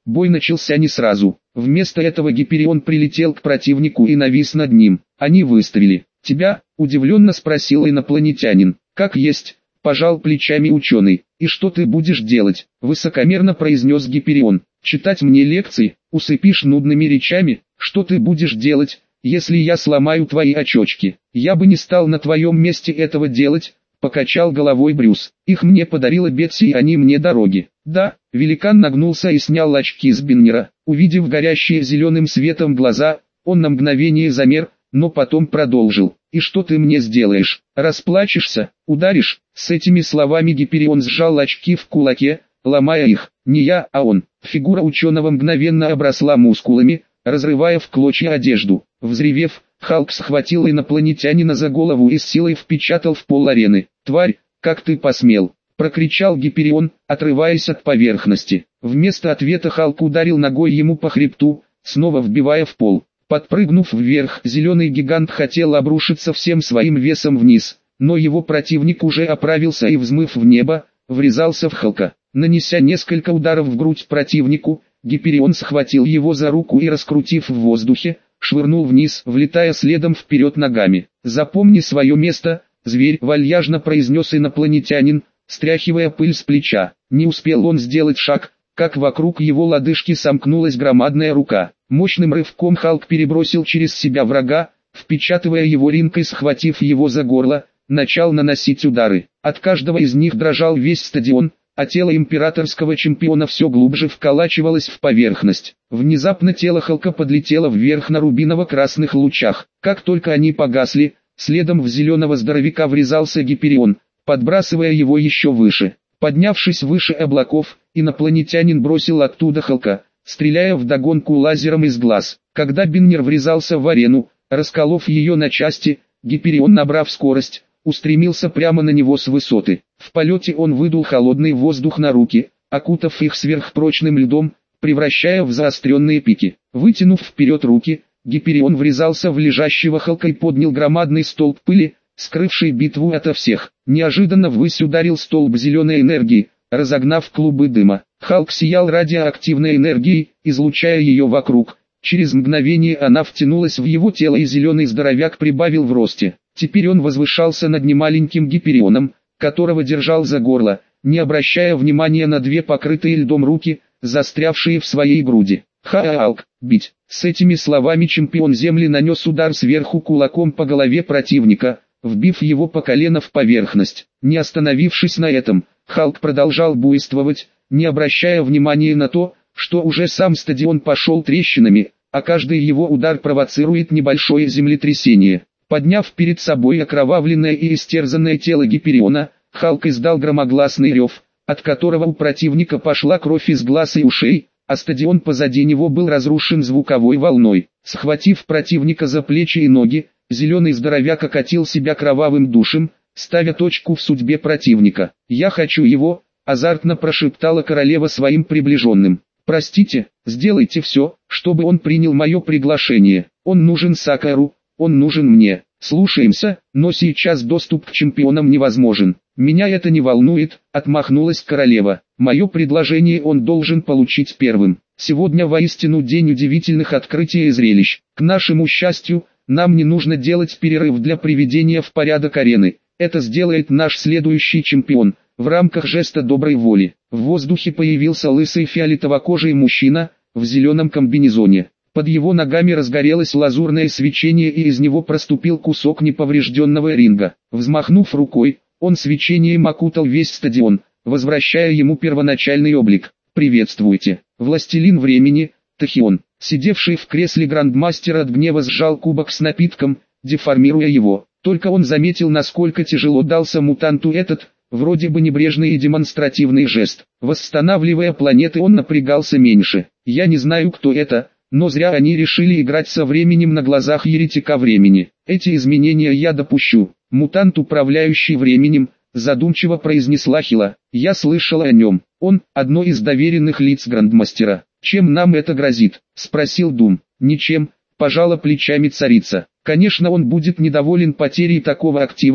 Бой начался не сразу. Вместо этого Гиперион прилетел к противнику и навис над ним. Они выстрелили. «Тебя?» – удивленно спросил инопланетянин. «Как есть», – пожал плечами ученый. «И что ты будешь делать?» – высокомерно произнес Гиперион. «Читать мне лекции? Усыпишь нудными речами? Что ты будешь делать, если я сломаю твои очечки?» «Я бы не стал на твоем месте этого делать», — покачал головой Брюс. «Их мне подарила Бетси, и они мне дороги». «Да», — великан нагнулся и снял очки с Биннера. Увидев горящие зеленым светом глаза, он на мгновение замер, но потом продолжил. «И что ты мне сделаешь? Расплачешься? Ударишь?» С этими словами Гиперион сжал очки в кулаке, ломая их. Не я, а он. Фигура ученого мгновенно обросла мускулами, разрывая в клочья одежду. Взревев, Халк схватил инопланетянина за голову и с силой впечатал в пол арены. «Тварь, как ты посмел!» — прокричал Гиперион, отрываясь от поверхности. Вместо ответа Халк ударил ногой ему по хребту, снова вбивая в пол. Подпрыгнув вверх, зеленый гигант хотел обрушиться всем своим весом вниз, но его противник уже оправился и, взмыв в небо, врезался в Халка. Нанеся несколько ударов в грудь противнику, Гиперион схватил его за руку и, раскрутив в воздухе, швырнул вниз, влетая следом вперед ногами. «Запомни свое место, зверь», — вальяжно произнес инопланетянин, стряхивая пыль с плеча. Не успел он сделать шаг, как вокруг его лодыжки сомкнулась громадная рука. Мощным рывком Халк перебросил через себя врага, впечатывая его ринкой, схватив его за горло, начал наносить удары. От каждого из них дрожал весь стадион, а тело императорского чемпиона все глубже вколачивалось в поверхность. Внезапно тело Халка подлетело вверх на рубиново-красных лучах. Как только они погасли, следом в зеленого здоровяка врезался Гиперион, подбрасывая его еще выше. Поднявшись выше облаков, инопланетянин бросил оттуда Халка, стреляя вдогонку лазером из глаз. Когда Биннер врезался в арену, расколов ее на части, Гиперион, набрав скорость, устремился прямо на него с высоты. В полете он выдул холодный воздух на руки, окутав их сверхпрочным льдом, превращая в заостренные пики. Вытянув вперед руки, Гиперион врезался в лежащего Халка и поднял громадный столб пыли, скрывший битву ото всех. Неожиданно ввысь ударил столб зеленой энергии, разогнав клубы дыма. Халк сиял радиоактивной энергией, излучая ее вокруг. Через мгновение она втянулась в его тело, и зеленый здоровяк прибавил в росте. Теперь он возвышался над немаленьким Гиперионом, которого держал за горло, не обращая внимания на две покрытые льдом руки, застрявшие в своей груди. «Халк, бить!» С этими словами чемпион Земли нанес удар сверху кулаком по голове противника, вбив его по колено в поверхность. Не остановившись на этом, Халк продолжал буйствовать, не обращая внимания на то, что уже сам стадион пошел трещинами, а каждый его удар провоцирует небольшое землетрясение. Подняв перед собой окровавленное и истерзанное тело Гипериона, Халк издал громогласный рев, от которого у противника пошла кровь из глаз и ушей, а стадион позади него был разрушен звуковой волной. Схватив противника за плечи и ноги, зеленый здоровяк окатил себя кровавым душем, ставя точку в судьбе противника. «Я хочу его», — азартно прошептала королева своим приближенным. «Простите, сделайте все, чтобы он принял мое приглашение. Он нужен Сакару, он нужен мне. Слушаемся, но сейчас доступ к чемпионам невозможен». «Меня это не волнует», — отмахнулась королева. «Мое предложение он должен получить первым. Сегодня воистину день удивительных открытий и зрелищ. К нашему счастью, нам не нужно делать перерыв для приведения в порядок арены. Это сделает наш следующий чемпион, в рамках жеста доброй воли». В воздухе появился лысый фиолетово-кожий мужчина, в зеленом комбинезоне. Под его ногами разгорелось лазурное свечение, и из него проступил кусок неповрежденного ринга. Взмахнув рукой, он свечением окутал весь стадион, возвращая ему первоначальный облик. «Приветствуйте, властелин времени, Тахион». Сидевший в кресле грандмастер от гнева сжал кубок с напитком, деформируя его. Только он заметил, насколько тяжело дался мутанту этот, вроде бы небрежный и демонстративный жест. Восстанавливая планеты, он напрягался меньше. «Я не знаю, кто это, но зря они решили играть со временем на глазах еретика времени. Эти изменения я допущу». «Мутант, управляющий временем», задумчиво произнесла Хила. «Я слышала о нем. Он – одно из доверенных лиц грандмастера». «Чем нам это грозит?» – спросил Дум. «Ничем», – пожала плечами царица. «Конечно, он будет недоволен потерей такого актива,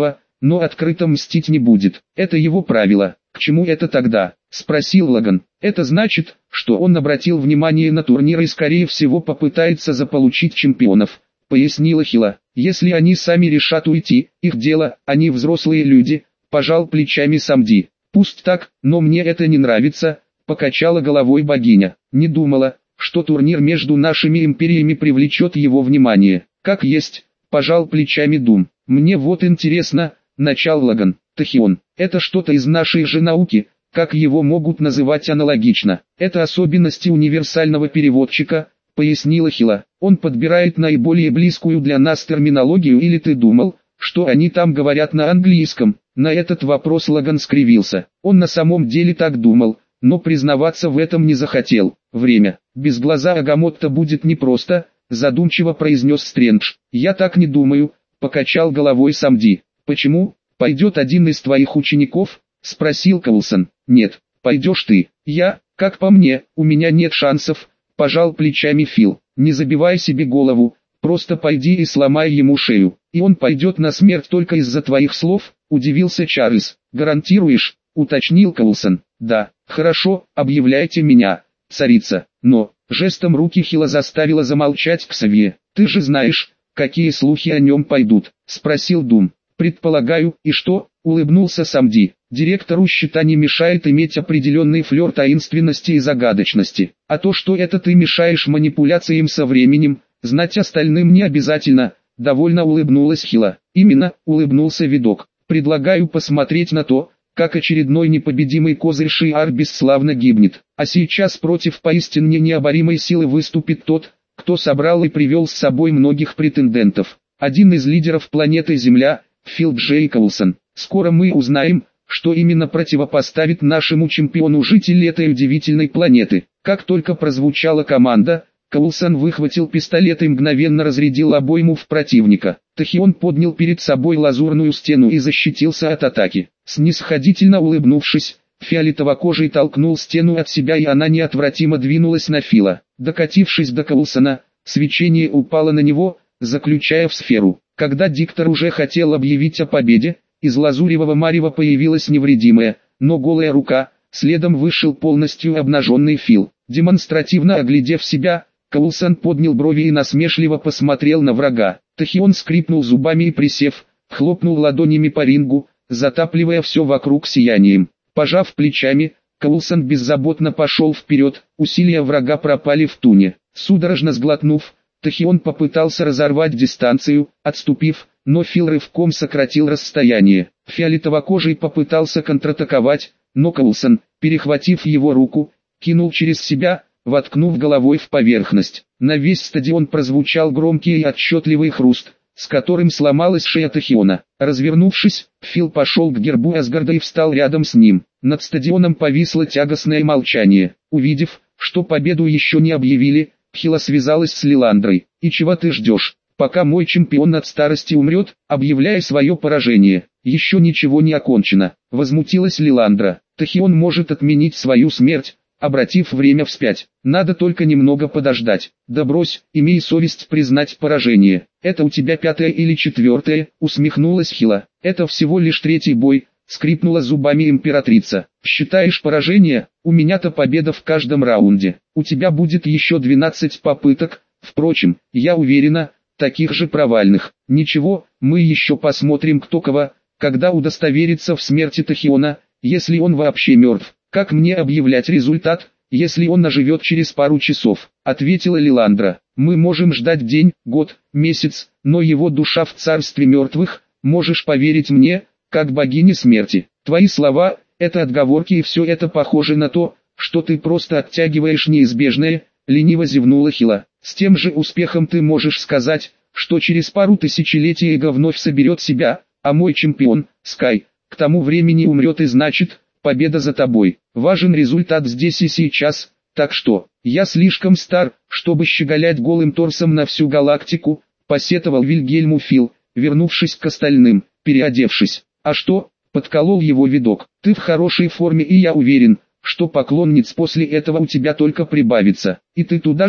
но открыто мстить не будет. Это его правило. К чему это тогда? Спросил Лаган. Это значит, что он обратил внимание на турнир и скорее всего попытается заполучить чемпионов, пояснила Хила. Если они сами решат уйти, их дело, они взрослые люди, пожал плечами Самди. Пусть так, но мне это не нравится, покачала головой богиня. Не думала, что турнир между нашими империями привлечет его внимание. Как есть, пожал плечами Дум. Мне вот интересно, начал Лаган. Тахион, это что-то из нашей же науки, как его могут называть аналогично. Это особенности универсального переводчика, пояснила Хила. Он подбирает наиболее близкую для нас терминологию, или ты думал, что они там говорят на английском? На этот вопрос Лаган скривился. Он на самом деле так думал, но признаваться в этом не захотел. Время. Без глаза Агамотта будет непросто, задумчиво произнес Стрэндж. Я так не думаю, покачал головой Самди. Почему? Пойдет один из твоих учеников? Спросил Коулсон. Нет, пойдешь ты. Я, как по мне, у меня нет шансов, пожал плечами Фил. Не забивай себе голову, просто пойди и сломай ему шею. И он пойдет на смерть только из-за твоих слов, удивился Чарльз. Гарантируешь? Уточнил Коулсон. Да, хорошо, объявляйте меня, царица. Но, жестом руки Хила заставила замолчать Ксавье. Ты же знаешь, какие слухи о нем пойдут, спросил Дум. Предполагаю, и что? Улыбнулся Самди. Директору счета не мешает иметь определенный флер таинственности и загадочности. А то, что это ты мешаешь манипуляциям со временем, знать остальным не обязательно. Довольно улыбнулась Хила. Именно, улыбнулся видок. Предлагаю посмотреть на то, как очередной непобедимый козырь Шиар бесславно гибнет. А сейчас против поистине необоримой силы выступит тот, кто собрал и привел с собой многих претендентов. Один из лидеров планеты Земля, Фил Джей Коулсон. Скоро мы узнаем, что именно противопоставит нашему чемпиону житель этой удивительной планеты. Как только прозвучала команда, Коулсон выхватил пистолет и мгновенно разрядил обойму в противника. Тахион поднял перед собой лазурную стену и защитился от атаки. Снисходительно улыбнувшись, фиолетово-кожий толкнул стену от себя, и она неотвратимо двинулась на Фила. Докатившись до Коулсона, свечение упало на него, заключая в сферу. Когда диктор уже хотел объявить о победе, из лазуревого марева появилась невредимая, но голая рука, следом вышел полностью обнаженный Фил. Демонстративно оглядев себя, Коулсон поднял брови и насмешливо посмотрел на врага. Тахион скрипнул зубами и, присев, хлопнул ладонями по рингу, затапливая все вокруг сиянием. Пожав плечами, Коулсон беззаботно пошел вперед, усилия врага пропали в туне. Судорожно сглотнув, Тахион попытался разорвать дистанцию, отступив, но Фил рывком сократил расстояние. Фиолетово-кожий попытался контратаковать, но Коулсон, перехватив его руку, кинул через себя, воткнув головой в поверхность. На весь стадион прозвучал громкий и отчетливый хруст, с которым сломалась шея Тахиона. Развернувшись, Фил пошел к гербу Асгарда и встал рядом с ним. Над стадионом повисло тягостное молчание. Увидев, что победу еще не объявили, Хила связалась с Лиландрой. «И чего ты ждешь, пока мой чемпион от старости умрет, объявляя свое поражение? Еще ничего не окончено», — возмутилась Лиландра. «Тахион может отменить свою смерть, обратив время вспять. Надо только немного подождать. Да брось, имей совесть признать поражение. Это у тебя 5-е или 4-е, усмехнулась Хила. Это всего лишь 3-й бой, скрипнула зубами императрица. Считаешь поражение? У меня-то победа в каждом раунде. У тебя будет еще 12 попыток. Впрочем, я уверена, таких же провальных. Ничего, мы еще посмотрим кто кого, когда удостоверится в смерти Тахиона, если он вообще мертв. Как мне объявлять результат, если он оживет через пару часов? Ответила Лиландра. Мы можем ждать день, год, месяц, но его душа в царстве мертвых, можешь поверить мне, как богине смерти. Твои слова – это отговорки, и все это похоже на то, что ты просто оттягиваешь неизбежное, лениво зевнула Хила. С тем же успехом ты можешь сказать, что через пару тысячелетий Эго вновь соберет себя, а мой чемпион, Скай, к тому времени умрет, и значит, победа за тобой. Важен результат здесь и сейчас, так что, я слишком стар, чтобы щеголять голым торсом на всю галактику, посетовал Вильгельму Фил, вернувшись к остальным, переодевшись. А что, подколол его видок, ты в хорошей форме, и я уверен, что поклонниц после этого у тебя только прибавится. И ты туда же,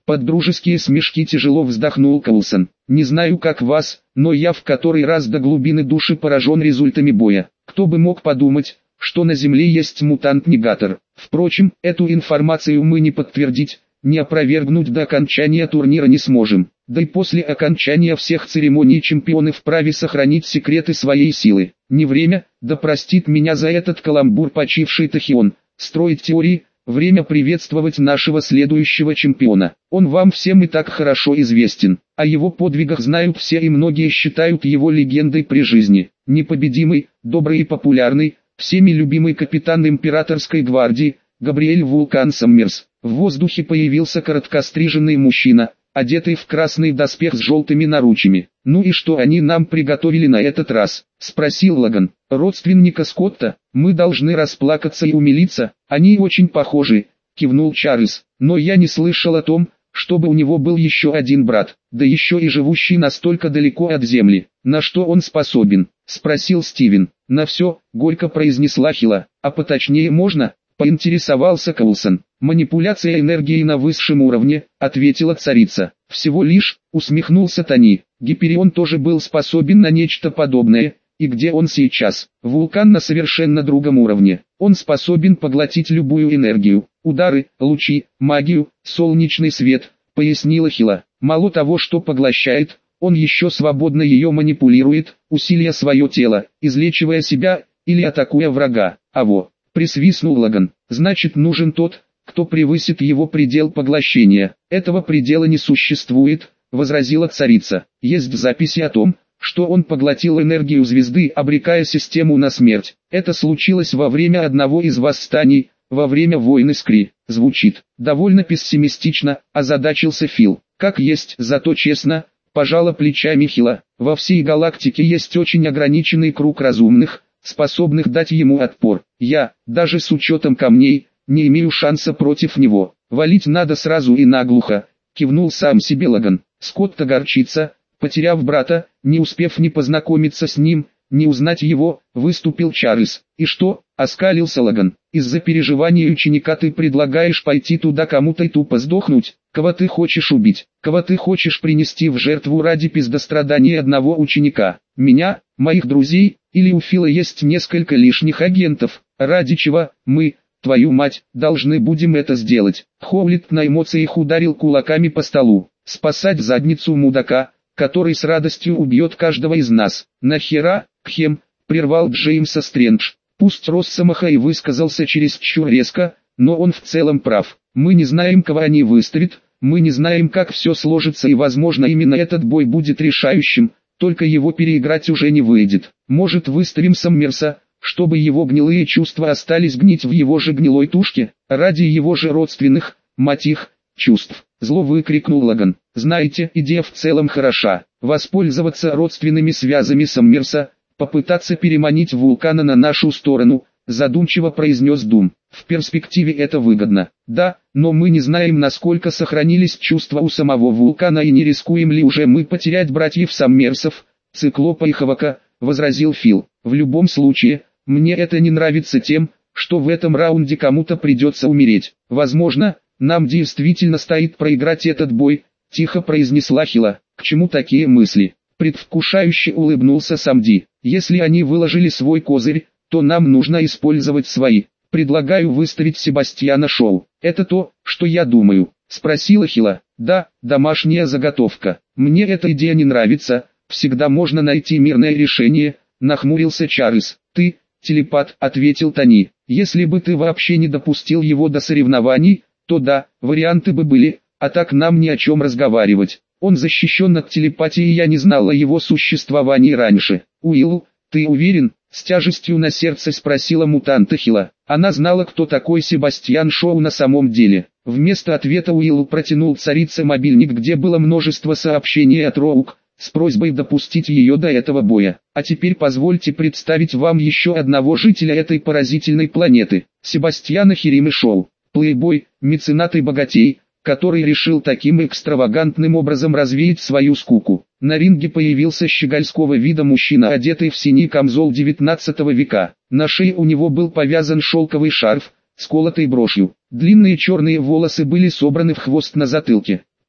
Под дружеские смешки тяжело вздохнул Коулсон. Не знаю как вас, но я в который раз до глубины души поражен результатами боя. Кто бы мог подумать, что на Земле есть мутант-негатор. Впрочем, эту информацию мы не подтвердить, не опровергнуть до окончания турнира не сможем. Да и после окончания всех церемоний чемпионы вправе сохранить секреты своей силы. Не время, да простит меня за этот каламбур почивший Тахион, строить теории. Время приветствовать нашего следующего чемпиона. Он вам всем и так хорошо известен. О его подвигах знают все и многие считают его легендой при жизни. Непобедимый, добрый и популярный, всеми любимый капитан императорской гвардии, Габриэль Вулкан Саммерс. В воздухе появился короткостриженный мужчина, одетый в красный доспех с желтыми наручами. «Ну и что они нам приготовили на этот раз?» — спросил Лаган. «Родственника Скотта, мы должны расплакаться и умилиться, они очень похожи», — кивнул Чарльз. «Но я не слышал о том, чтобы у него был еще один брат, да еще и живущий настолько далеко от земли. На что он способен?» — спросил Стивен. «На все», — горько произнесла Хила. «А поточнее можно?» — поинтересовался Коулсон. «Манипуляция энергией на высшем уровне», — ответила царица. «Всего лишь», — усмехнулся Тони. «Гиперион тоже был способен на нечто подобное, и где он сейчас? Вулкан на совершенно другом уровне. Он способен поглотить любую энергию, удары, лучи, магию, солнечный свет», — пояснила Хила. «Мало того, что поглощает, он еще свободно ее манипулирует, усиливая свое тело, излечивая себя или атакуя врага. Присвистнул Лаган. «Значит, нужен тот, кто превысит его предел поглощения». «Этого предела не существует», — возразила царица. «Есть записи о том, что он поглотил энергию звезды, обрекая систему на смерть. Это случилось во время одного из восстаний, во время войны с Кри». Звучит довольно пессимистично, озадачился Фил. «Как есть, зато честно», — пожала плечами Хила. «Во всей галактике есть очень ограниченный круг разумных, способных дать ему отпор. Я, даже с учетом камней, не имею шанса против него. Валить надо сразу и наглухо», — кивнул сам себе Лаган. Скотт огорчится, потеряв брата, не успев ни познакомиться с ним, ни узнать его, выступил Чарльз. «И что?» — оскалился Лаган. «Из-за переживаний ученика ты предлагаешь пойти туда кому-то и тупо сдохнуть? Кого ты хочешь убить? Кого ты хочешь принести в жертву ради пиздострадания одного ученика? Меня, моих друзей, или у Фила есть несколько лишних агентов, ради чего мы, твою мать, должны будем это сделать?» Хоулит на эмоциях ударил кулаками по столу. «Спасать задницу мудака, который с радостью убьет каждого из нас. Нахера?» «Кхем», — прервал Джеймса Стрэндж. Пусть Росомаха и высказался чересчур резко, но он в целом прав. Мы не знаем, кого они выставят, мы не знаем, как все сложится, и возможно именно этот бой будет решающим, только его переиграть уже не выйдет. Может, выставим Саммерса, чтобы его гнилые чувства остались гнить в его же гнилой тушке, ради его же родственных, мать их, чувств. Зло выкрикнул Лаган. «Знаете, идея в целом хороша. Воспользоваться родственными связями Саммерса, попытаться переманить вулкана на нашу сторону», задумчиво произнес Дум. «В перспективе это выгодно. Да, но мы не знаем, насколько сохранились чувства у самого вулкана, и не рискуем ли уже мы потерять братьев Саммерсов, Циклопа и Хавака», возразил Фил. «В любом случае, мне это не нравится тем, что в этом раунде кому-то придется умереть. Возможно, нам действительно стоит проиграть этот бой», тихо произнесла Хила. «К чему такие мысли?» Предвкушающе улыбнулся Самди. «Если они выложили свой козырь, то нам нужно использовать свои. Предлагаю выставить Себастьяна Шоу». «Это то, что я думаю», спросила Хила. «Да, домашняя заготовка. Мне эта идея не нравится, всегда можно найти мирное решение», нахмурился Чарльз. «Ты, телепат», ответил Тони. «Если бы ты вообще не допустил его до соревнований, то да, варианты бы были, а так нам ни о чем разговаривать. Он защищен от телепатии, я не знал о его существовании раньше». «Уилл, ты уверен?» с тяжестью на сердце спросила мутанта Хила. Она знала, кто такой Себастьян Шоу на самом деле. Вместо ответа Уилл протянул царице мобильник, где было множество сообщений от Роук, с просьбой допустить ее до этого боя. «А теперь позвольте представить вам еще одного жителя этой поразительной планеты, Себастьяна Хиримы Шоу, плейбой, меценат и богатей, который решил таким экстравагантным образом развеять свою скуку». На ринге появился щегольского вида мужчина, одетый в синий камзол 19 века. На шее у него был повязан шелковый шарф, с колотой брошью. Длинные черные волосы были собраны в хвост на затылке.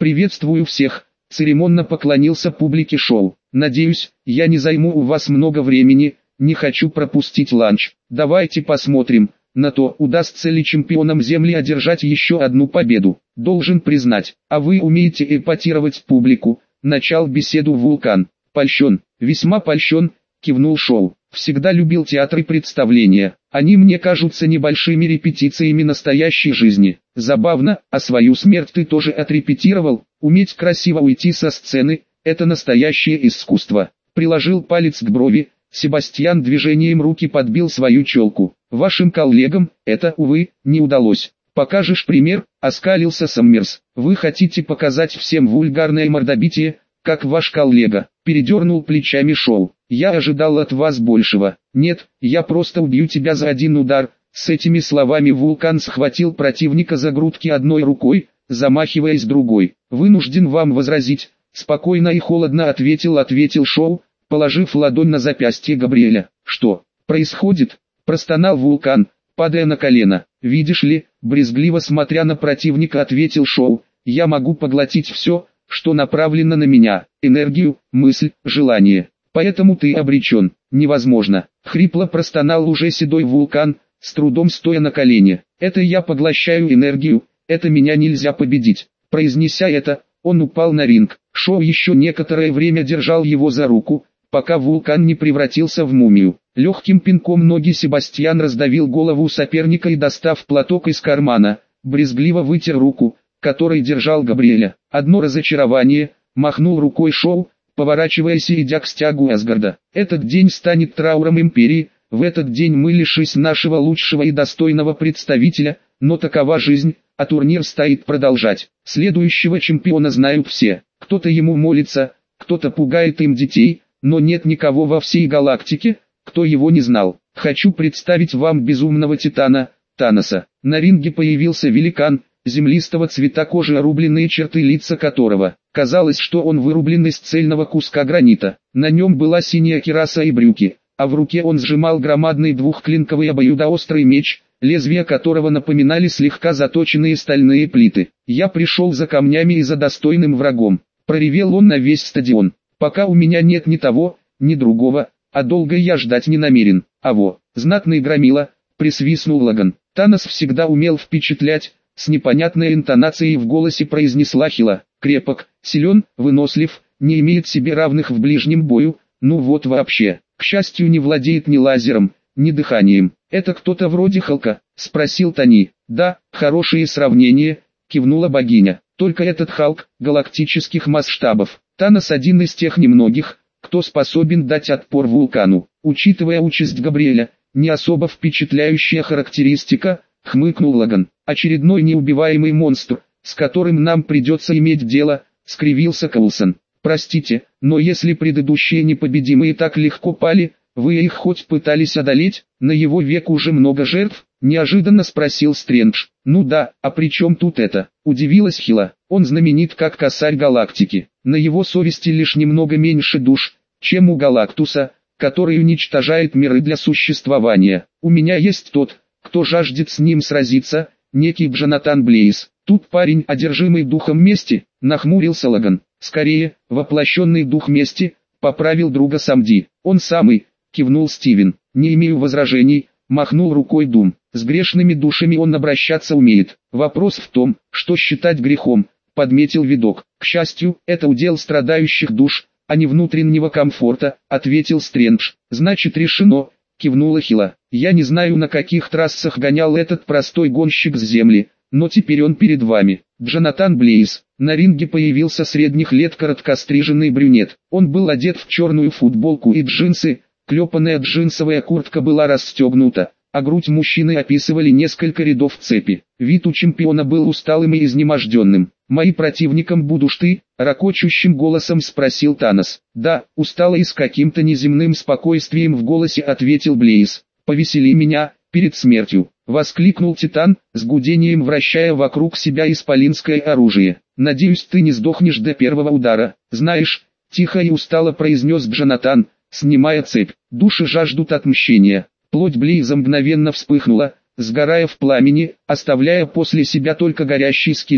«Приветствую всех», — церемонно поклонился публике шоу. «Надеюсь, я не займу у вас много времени, не хочу пропустить ланч. Давайте посмотрим на то, удастся ли чемпионам Земли одержать еще одну победу. Должен признать, а вы умеете эпатировать публику», — начал беседу Вулкан. «Польщен, весьма польщен», — кивнул Шоу. «Всегда любил театр и представления. Они мне кажутся небольшими репетициями настоящей жизни. Забавно, а свою смерть ты тоже отрепетировал. Уметь красиво уйти со сцены — это настоящее искусство». Приложил палец к брови, Себастьян движением руки подбил свою челку. «Вашим коллегам это, увы, не удалось. Покажешь пример?» — оскалился Саммерс. «Вы хотите показать всем вульгарное мордобитие, как ваш коллега?» — передернул плечами Шоу. «Я ожидал от вас большего. Нет, я просто убью тебя за один удар». С этими словами Вулкан схватил противника за грудки одной рукой, замахиваясь другой. «Вынужден вам возразить», — спокойно и холодно ответил Шоу, положив ладонь на запястье Габриэля. «Что происходит?» — простонал Вулкан, падая на колено. «Видишь ли», — брезгливо смотря на противника ответил Шоу, «я могу поглотить все, что направлено на меня, энергию, мысль, желание. Поэтому ты обречен». «Невозможно», — хрипло простонал уже седой Вулкан, с трудом стоя на колене. «Это я поглощаю энергию, это меня нельзя победить». Произнеся это, он упал на ринг. Шоу еще некоторое время держал его за руку, пока Вулкан не превратился в мумию. Легким пинком ноги Себастьян раздавил голову соперника и, достав платок из кармана, брезгливо вытер руку, которой держал Габриэля. «Одно разочарование», — махнул рукой Шоу, поворачиваясь и идя к стягу Асгарда. «Этот день станет трауром Империи, в этот день мы лишились нашего лучшего и достойного представителя, но такова жизнь, а турнир стоит продолжать. Следующего чемпиона знают все, кто-то ему молится, кто-то пугает им детей, но нет никого во всей галактике, кто его не знал. Хочу представить вам безумного титана, Таноса». На ринге появился великан, землистого цвета кожи, рубленные черты лица которого, казалось, что он вырублен из цельного куска гранита. На нем была синяя кираса и брюки, а в руке он сжимал громадный двухклинковый обоюдоострый меч, лезвия которого напоминали слегка заточенные стальные плиты. «Я пришел за камнями и за достойным врагом», — проревел он на весь стадион. «Пока у меня нет ни того, ни другого, а долго я ждать не намерен». «Аво, знатный громила», — присвистнул Лаган. «Танос всегда умел впечатлять», — с непонятной интонацией в голосе произнесла Хила. «Крепок, силен, вынослив, не имеет себе равных в ближнем бою, ну вот вообще, к счастью, не владеет ни лазером, ни дыханием». «Это кто-то вроде Халка?» — спросил Тони. «Да, хорошее сравнение», — кивнула богиня. «Только этот Халк, галактических масштабов. Танос один из тех немногих, кто способен дать отпор Вулкану. Учитывая участь Габриэля, не особо впечатляющая характеристика», — хмыкнул Лаган. «Очередной неубиваемый монстр, с которым нам придется иметь дело», — скривился Коулсон. «Простите, но если предыдущие непобедимые так легко пали, вы их хоть пытались одолеть? На его век уже много жертв?» — неожиданно спросил Стрэндж. «Ну да, а при чем тут это?» — удивилась Хила. «Он знаменит как косарь галактики. На его совести лишь немного меньше душ, чем у Галактуса, который уничтожает миры для существования. У меня есть тот, кто жаждет с ним сразиться, некий Джонатан Блейз. Тут парень, одержимый духом мести», — нахмурился Лаган. «Скорее, воплощенный дух мести», — поправил друга Самди. «Он самый», — кивнул Стивен. «Не имею возражений», — махнул рукой Дум. «С грешными душами он обращаться умеет. Вопрос в том, что считать грехом», — подметил Видок. «К счастью, это удел страдающих душ, а не внутреннего комфорта», — ответил Стрэндж. «Значит, решено», — кивнула Хила. «Я не знаю, на каких трассах гонял этот простой гонщик с земли, но теперь он перед вами. Джонатан Блейз». На ринге появился средних лет короткостриженный брюнет. Он был одет в черную футболку и джинсы, клепанная джинсовая куртка была расстегнута, а грудь мужчины описывали несколько рядов цепи. Вид у чемпиона был усталым и изнеможденным. «Моим противником будешь ты?» — ракочущим голосом спросил Танос. «Да», — устало и с каким-то неземным спокойствием в голосе ответил Блейз. «Повесели меня, перед смертью», — воскликнул Титан, с гудением вращая вокруг себя исполинское оружие. «Надеюсь, ты не сдохнешь до первого удара. Знаешь», — тихо и устало произнес Джонатан, снимая цепь. «Души жаждут отмщения». Плоть Блейза мгновенно вспыхнула, сгорая в пламени, оставляя после себя только горящий скелет.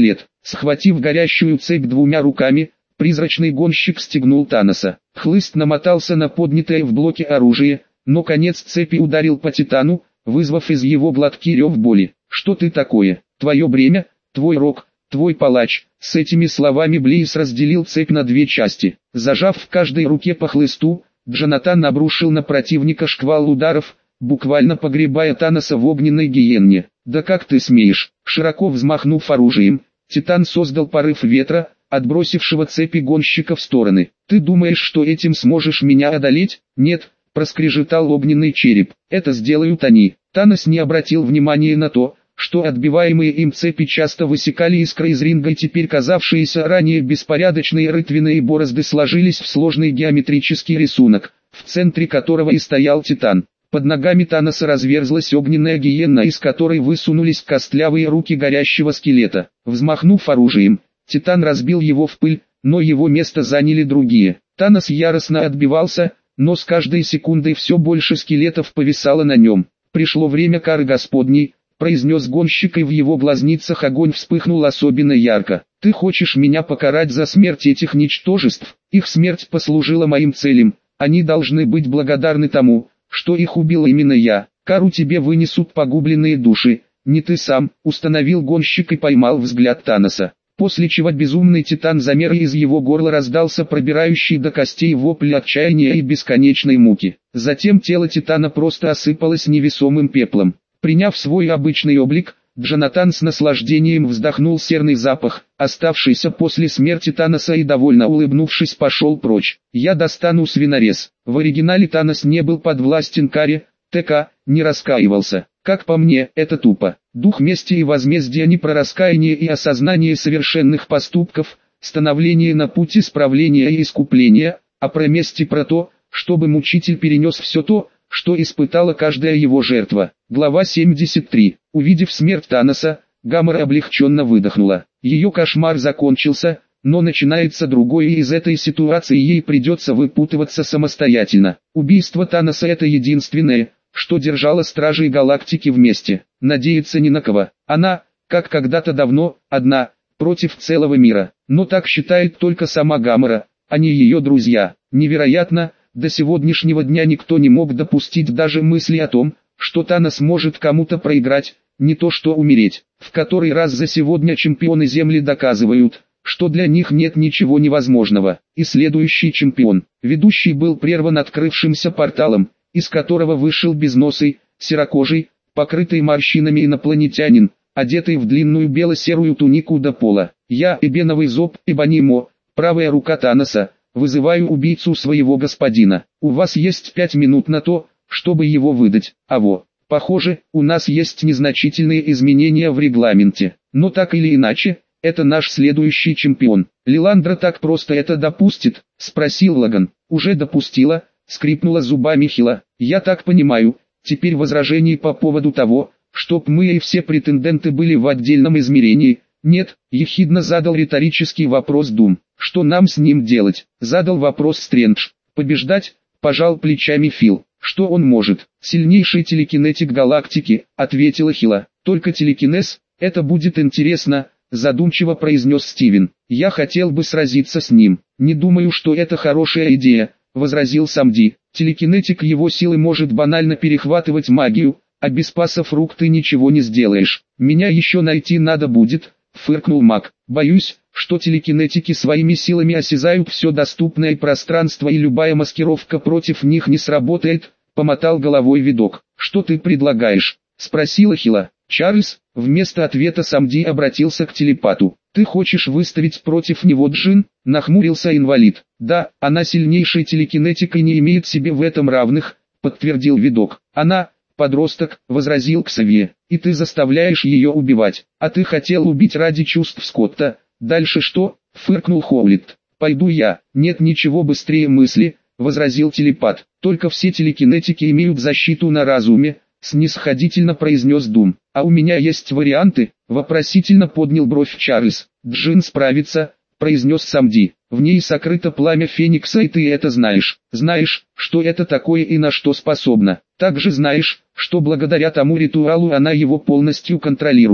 Схватив горящую цепь двумя руками, призрачный гонщик стегнул Таноса. Хлыст намотался на поднятое в блоке оружие, но конец цепи ударил по Титану, вызвав из его глотки рев боли. «Что ты такое? Твое бремя, твой рог, твой палач». С этими словами Блейз разделил цепь на две части. Зажав в каждой руке по хлысту, Джонатан обрушил на противника шквал ударов, буквально погребая Таноса в огненной гиенне. «Да как ты смеешь?» Широко взмахнув оружием, Титан создал порыв ветра, отбросившего цепи гонщика в стороны. «Ты думаешь, что этим сможешь меня одолеть?» «Нет», — проскрежетал огненный череп. «Это сделают они». Танос не обратил внимания на то, что отбиваемые им цепи часто высекали искры из ринга, и теперь казавшиеся ранее беспорядочные рытвенные борозды сложились в сложный геометрический рисунок, в центре которого и стоял Титан. Под ногами Таноса разверзлась огненная гиенна, из которой высунулись костлявые руки горящего скелета. Взмахнув оружием, Титан разбил его в пыль, но его место заняли другие. Танос яростно отбивался, но с каждой секундой все больше скелетов повисало на нем. «Пришло время кары Господней», — произнес гонщик, и в его глазницах огонь вспыхнул особенно ярко. «Ты хочешь меня покарать за смерть этих ничтожеств? Их смерть послужила моим целям, они должны быть благодарны тому, что их убил именно я. Кару тебе вынесут погубленные души, не ты сам», — установил гонщик и поймал взгляд Таноса. После чего безумный Титан замер, и из его горла раздался пробирающий до костей вопль отчаяния и бесконечной муки. Затем тело Титана просто осыпалось невесомым пеплом. Приняв свой обычный облик, Джонатан с наслаждением вздохнул серный запах, оставшийся после смерти Таноса, и довольно улыбнувшись пошел прочь. «Я достану свинорез». В оригинале Танос не был подвластен каре, ТК, не раскаивался. Как по мне, это тупо. Дух мести и возмездия не про раскаяние и осознание совершенных поступков, становление на путь исправления и искупления, а про месть и про то, чтобы мучитель перенес все то, что испытала каждая его жертва. Глава 73. Увидев смерть Таноса, Гамора облегченно выдохнула. Ее кошмар закончился, но начинается другой, и из этой ситуации ей придется выпутываться самостоятельно. Убийство Таноса — это единственное, что держало Стражей Галактики вместе. Надеяться ни на кого. Она, как когда-то давно, одна, против целого мира. Но так считает только сама Гамора, а не ее друзья. Невероятно, до сегодняшнего дня никто не мог допустить даже мысли о том, что Танос может кому-то проиграть, не то что умереть. В который раз за сегодня чемпионы Земли доказывают, что для них нет ничего невозможного. И следующий чемпион. Ведущий был прерван открывшимся порталом, из которого вышел безносый, серокожий, покрытый морщинами инопланетянин, одетый в длинную бело-серую тунику до пола. «Я, эбеновый зоб, Эбонимо, правая рука Таноса, вызываю убийцу своего господина. У вас есть 5 минут на то, чтобы его выдать. Похоже, у нас есть незначительные изменения в регламенте. Но так или иначе, это наш следующий чемпион». «Лиландра так просто это допустит?» — спросил Лаган. «Уже допустила», — скрипнула зубами Хила. «Я так понимаю, теперь возражений по поводу того, чтоб мы и все претенденты были в отдельном измерении, нет?» — ехидно задал риторический вопрос Дум. «Что нам с ним делать?» — задал вопрос Стрэндж. «Побеждать?» — пожал плечами Фил. «Что он может?» «Сильнейший телекинетик галактики», — ответила Хила. «Только телекинез? Это будет интересно», — задумчиво произнес Стивен. «Я хотел бы сразиться с ним». «Не думаю, что это хорошая идея», — возразил Самди. «Телекинетик его силы может банально перехватывать магию, а без пасов рук ты ничего не сделаешь. Меня еще найти надо будет», — фыркнул маг. «Боюсь, что телекинетики своими силами осязают все доступное пространство, и любая маскировка против них не сработает», — помотал головой видок. «Что ты предлагаешь?» — спросила Хила. Чарльз, вместо ответа Самди обратился к телепату. «Ты хочешь выставить против него Джин?» — нахмурился инвалид. «Да, она сильнейший телекинетик и не имеет себе в этом равных», — подтвердил видок. «Она, подросток», — возразил Ксавье, — «и ты заставляешь ее убивать. А ты хотел убить ради чувств Скотта. Дальше что?» — фыркнул Хоулит. «Пойду я». «Нет ничего быстрее мысли», — возразил телепат. «Только все телекинетики имеют защиту на разуме», — снисходительно произнес Дум. «А у меня есть варианты?» — вопросительно поднял бровь Чарльз. «Джин справится», — произнес Самди. «В ней сокрыто пламя Феникса, и ты это знаешь. Знаешь, что это такое и на что способна. Также знаешь, что благодаря тому ритуалу она его полностью контролирует.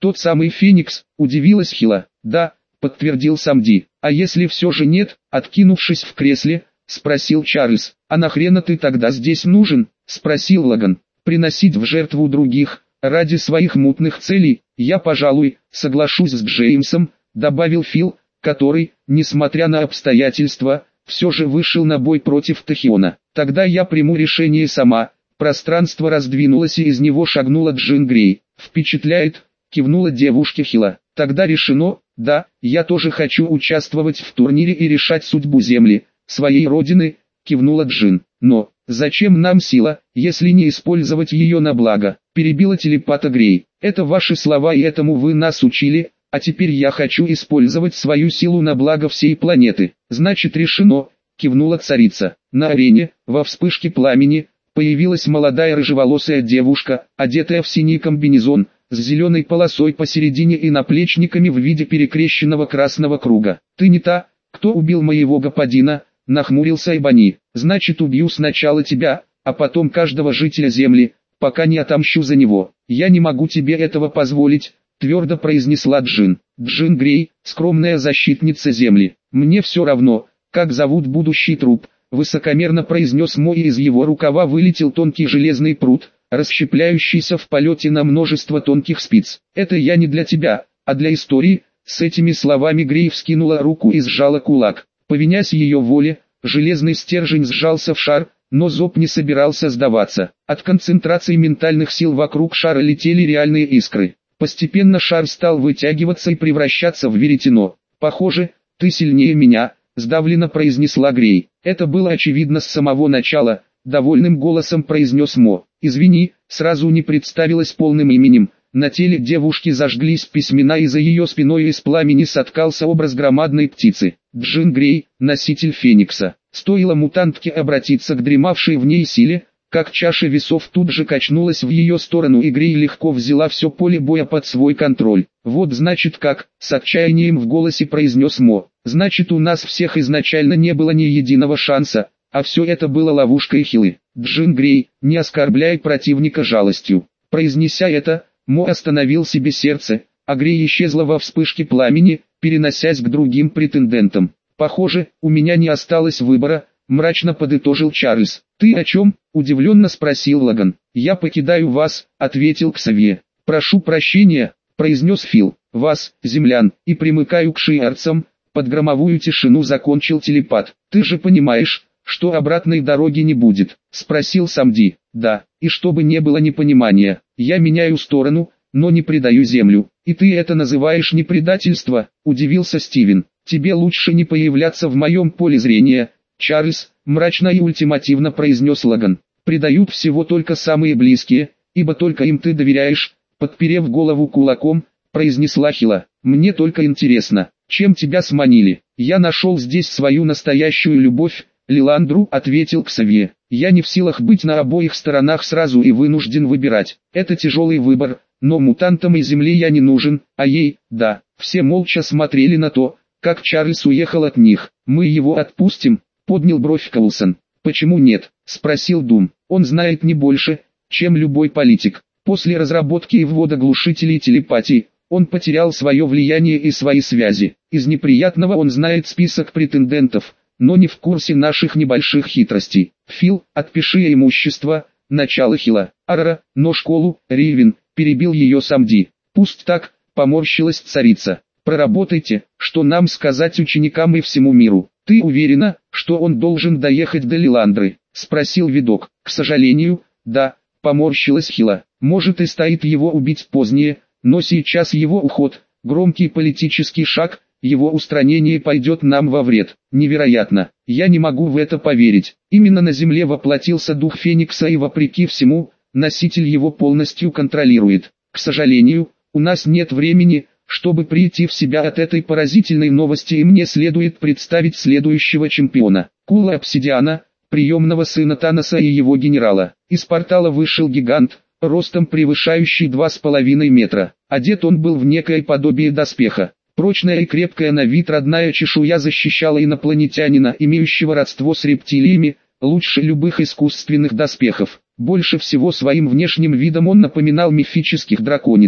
тот самый Феникс?» – удивилась Хила. «Да», – подтвердил Самди. «А если все же нет?» – откинувшись в кресле, спросил Чарльз. «А нахрена ты тогда здесь нужен?» – спросил Лаган. «Приносить в жертву других, ради своих мутных целей, я, пожалуй, соглашусь с Джеймсом», – добавил Фил, который, несмотря на обстоятельства, все же вышел на бой против Тахиона. «Тогда я приму решение сама». Пространство раздвинулось, и из него шагнула Джин Грей. «Впечатляет», — кивнула девушке Хила. «Тогда решено, да, я тоже хочу участвовать в турнире и решать судьбу Земли, своей родины», — кивнула Джин. «Но, зачем нам сила, если не использовать ее на благо?» — перебила телепата Грей. «Это ваши слова, и этому вы нас учили, а теперь я хочу использовать свою силу на благо всей планеты». «Значит решено», — кивнула царица. На арене, во вспышке пламени, появилась молодая рыжеволосая девушка, одетая в синий комбинезон, с зеленой полосой посередине и наплечниками в виде перекрещенного красного круга. «Ты не та, кто убил моего господина», — нахмурился Айбани. «Значит, убью сначала тебя, а потом каждого жителя Земли, пока не отомщу за него. Я не могу тебе этого позволить», — твердо произнесла Джин. «Джин Грей, скромная защитница Земли. Мне все равно, как зовут будущий труп», — высокомерно произнес Мо, и из его рукава вылетел тонкий железный прут, расщепляющийся в полете на множество тонких спиц. «Это я не для тебя, а для истории». С этими словами Грей вскинула руку и сжала кулак. Повинясь ее воле, железный стержень сжался в шар, но Зоб не собирался сдаваться. От концентрации ментальных сил вокруг шара летели реальные искры. Постепенно шар стал вытягиваться и превращаться в веретено. «Похоже, ты сильнее меня», — сдавленно произнесла Грей. «Это было очевидно с самого начала», — довольным голосом произнес Мо. «Извини, сразу не представилась полным именем». На теле девушки зажглись письмена, и за ее спиной из пламени соткался образ громадной птицы. Джин Грей, носитель Феникса. Стоило мутантке обратиться к дремавшей в ней силе, как чаша весов тут же качнулась в ее сторону, и Грей легко взяла все поле боя под свой контроль. «Вот значит как», — с отчаянием в голосе произнес Мо. «Значит, у нас всех изначально не было ни единого шанса, а все это было ловушкой Хилы. Джин Грей, не оскорбляй противника жалостью». Произнеся это, Мо остановил себе сердце, а Грей исчезла во вспышке пламени, переносясь к другим претендентам. «Похоже, у меня не осталось выбора», — мрачно подытожил Чарльз. «Ты о чем?» — удивленно спросил Лаган. «Я покидаю вас», — ответил Ксавье. «Прошу прощения», — произнес Фил. «Вас, землян, и примыкаю к шиарцам», — под громовую тишину закончил телепат. «Ты же понимаешь, что обратной дороги не будет?» — спросил Самди. «Да, и чтобы не было непонимания, я меняю сторону, но не предаю Землю». «И ты это называешь не предательство?» — удивился Стивен. «Тебе лучше не появляться в моем поле зрения, Чарльз», — мрачно и ультимативно произнес Лаган. «Предают всего только самые близкие, ибо только им ты доверяешь», — подперев голову кулаком, произнесла Хила. «Мне только интересно, чем тебя сманили?» «Я нашел здесь свою настоящую любовь, Лиландру», — ответил Ксавье. «Я не в силах быть на обоих сторонах сразу и вынужден выбирать. Это тяжелый выбор, но мутантам и Земле я не нужен, а ей — да». Все молча смотрели на то, как Чарльз уехал от них. «Мы его отпустим?» — поднял бровь Коулсон. «Почему нет?» — спросил Дум. «Он знает не больше, чем любой политик. После разработки и ввода глушителей телепатии, он потерял свое влияние и свои связи. Из неприятного он знает список претендентов, но не в курсе наших небольших хитростей. Фил, отпиши имущество», — начало Хила. «Арра, но школу, Ривен», — перебил ее Самди. «Пусть так», — поморщилась царица. «Проработайте, что нам сказать ученикам и всему миру». «Ты уверена, что он должен доехать до Лиландры?» — спросил видок. «К сожалению, да», — поморщилась Хила. «Может и стоит его убить позднее, но сейчас его уход, громкий политический шаг, его устранение пойдет нам во вред. Невероятно, я не могу в это поверить. Именно на Земле воплотился дух Феникса, и вопреки всему, носитель его полностью контролирует. К сожалению, у нас нет времени, чтобы прийти в себя от этой поразительной новости, и мне следует представить следующего чемпиона. Кула Обсидиана, приемного сына Таноса и его генерала. Из портала вышел гигант, ростом превышающий 2,5 метра. Одет он был в некое подобие доспеха. Прочная и крепкая на вид родная чешуя защищала инопланетянина, имеющего родство с рептилиями, лучше любых искусственных доспехов. Больше всего своим внешним видом он напоминал мифических драконидов,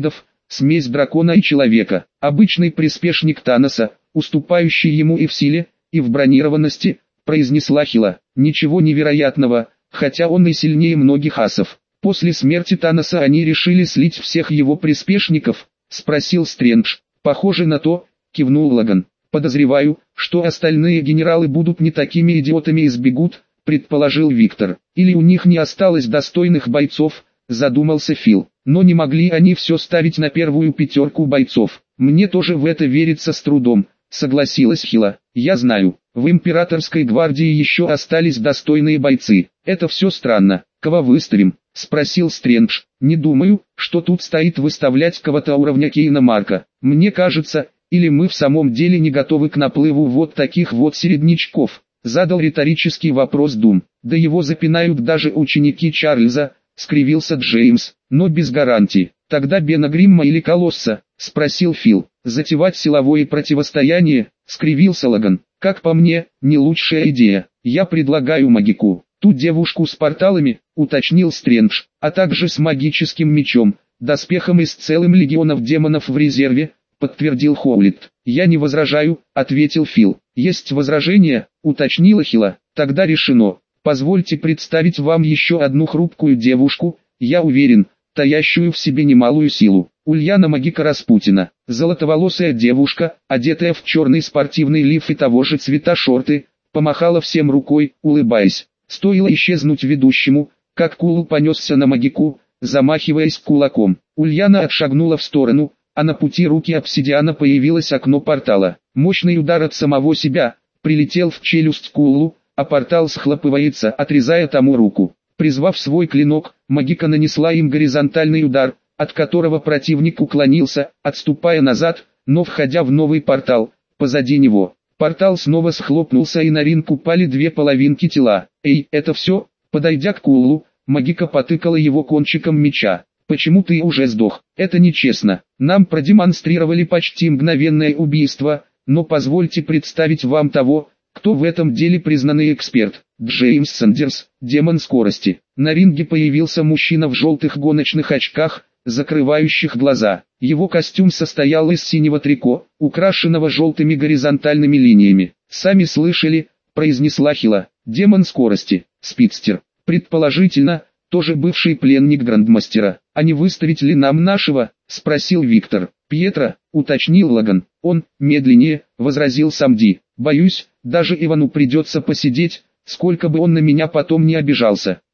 смесь дракона и человека, обычный приспешник Таноса, уступающий ему и в силе, и в бронированности, произнесла Хила. Ничего невероятного, хотя он и сильнее многих асов. После смерти Таноса они решили слить всех его приспешников, спросил Стрэндж. Похоже на то, кивнул Лаган. Подозреваю, что остальные генералы будут не такими идиотами и сбегут, предположил Виктор. Или у них не осталось достойных бойцов, задумался Фил. Но не могли они все ставить на первую пятерку бойцов. Мне тоже в это верится с трудом, согласилась Хила. Я знаю, в императорской гвардии еще остались достойные бойцы. Это все странно. Кого выставим? Спросил Стрэндж. Не думаю, что тут стоит выставлять кого-то уровня Кейна Марка. Мне кажется, или мы в самом деле не готовы к наплыву вот таких вот середнячков. Задал риторический вопрос Дум. Да его запинают даже ученики Чарльза, скривился Джеймс, но без гарантии. Тогда Бена Гримма или Колосса, спросил Фил. Затевать силовое противостояние, скривился Лаган. Как по мне, не лучшая идея. Я предлагаю магику. Ту девушку с порталами, уточнил Стрэндж, а также с магическим мечом, доспехом и с целым легионом демонов в резерве, подтвердил Хоулит. Я не возражаю, ответил Фил. Есть возражения, уточнила Хила. Тогда решено. Позвольте представить вам еще одну хрупкую девушку, я уверен, таящую в себе немалую силу. Ульяна Магика Распутина, золотоволосая девушка, одетая в черный спортивный лиф и того же цвета шорты, помахала всем рукой, улыбаясь. Стоило исчезнуть ведущему, как Кулу понесся на Магику, замахиваясь кулаком. Ульяна отшагнула в сторону, а на пути руки обсидиана появилось окно портала. Мощный удар от самого себя, прилетел в челюсть Кулу, а портал схлопывается, отрезая тому руку. Призвав свой клинок, Магика нанесла им горизонтальный удар, от которого противник уклонился, отступая назад, но входя в новый портал, позади него. Портал снова схлопнулся и на ринг упали две половинки тела. «Эй, это все?» Подойдя к Кулу, Магика потыкала его кончиком меча. «Почему ты уже сдох? Это нечестно. Нам продемонстрировали почти мгновенное убийство, но позвольте представить вам того, кто в этом деле признанный эксперт. Джеймс Сандерс, демон скорости». На ринге появился мужчина в желтых гоночных очках, закрывающих глаза. Его костюм состоял из синего трико, украшенного желтыми горизонтальными линиями. «Сами слышали», — произнесла Хила, — «демон скорости, спидстер, предположительно, тоже бывший пленник грандмастера. А не выставить ли нам нашего?» — спросил Виктор. «Пьетро», — уточнил Лаган. «Он, медленнее», — возразил Самди. «Боюсь, даже Ивану придется посидеть, сколько бы он на меня потом не обижался».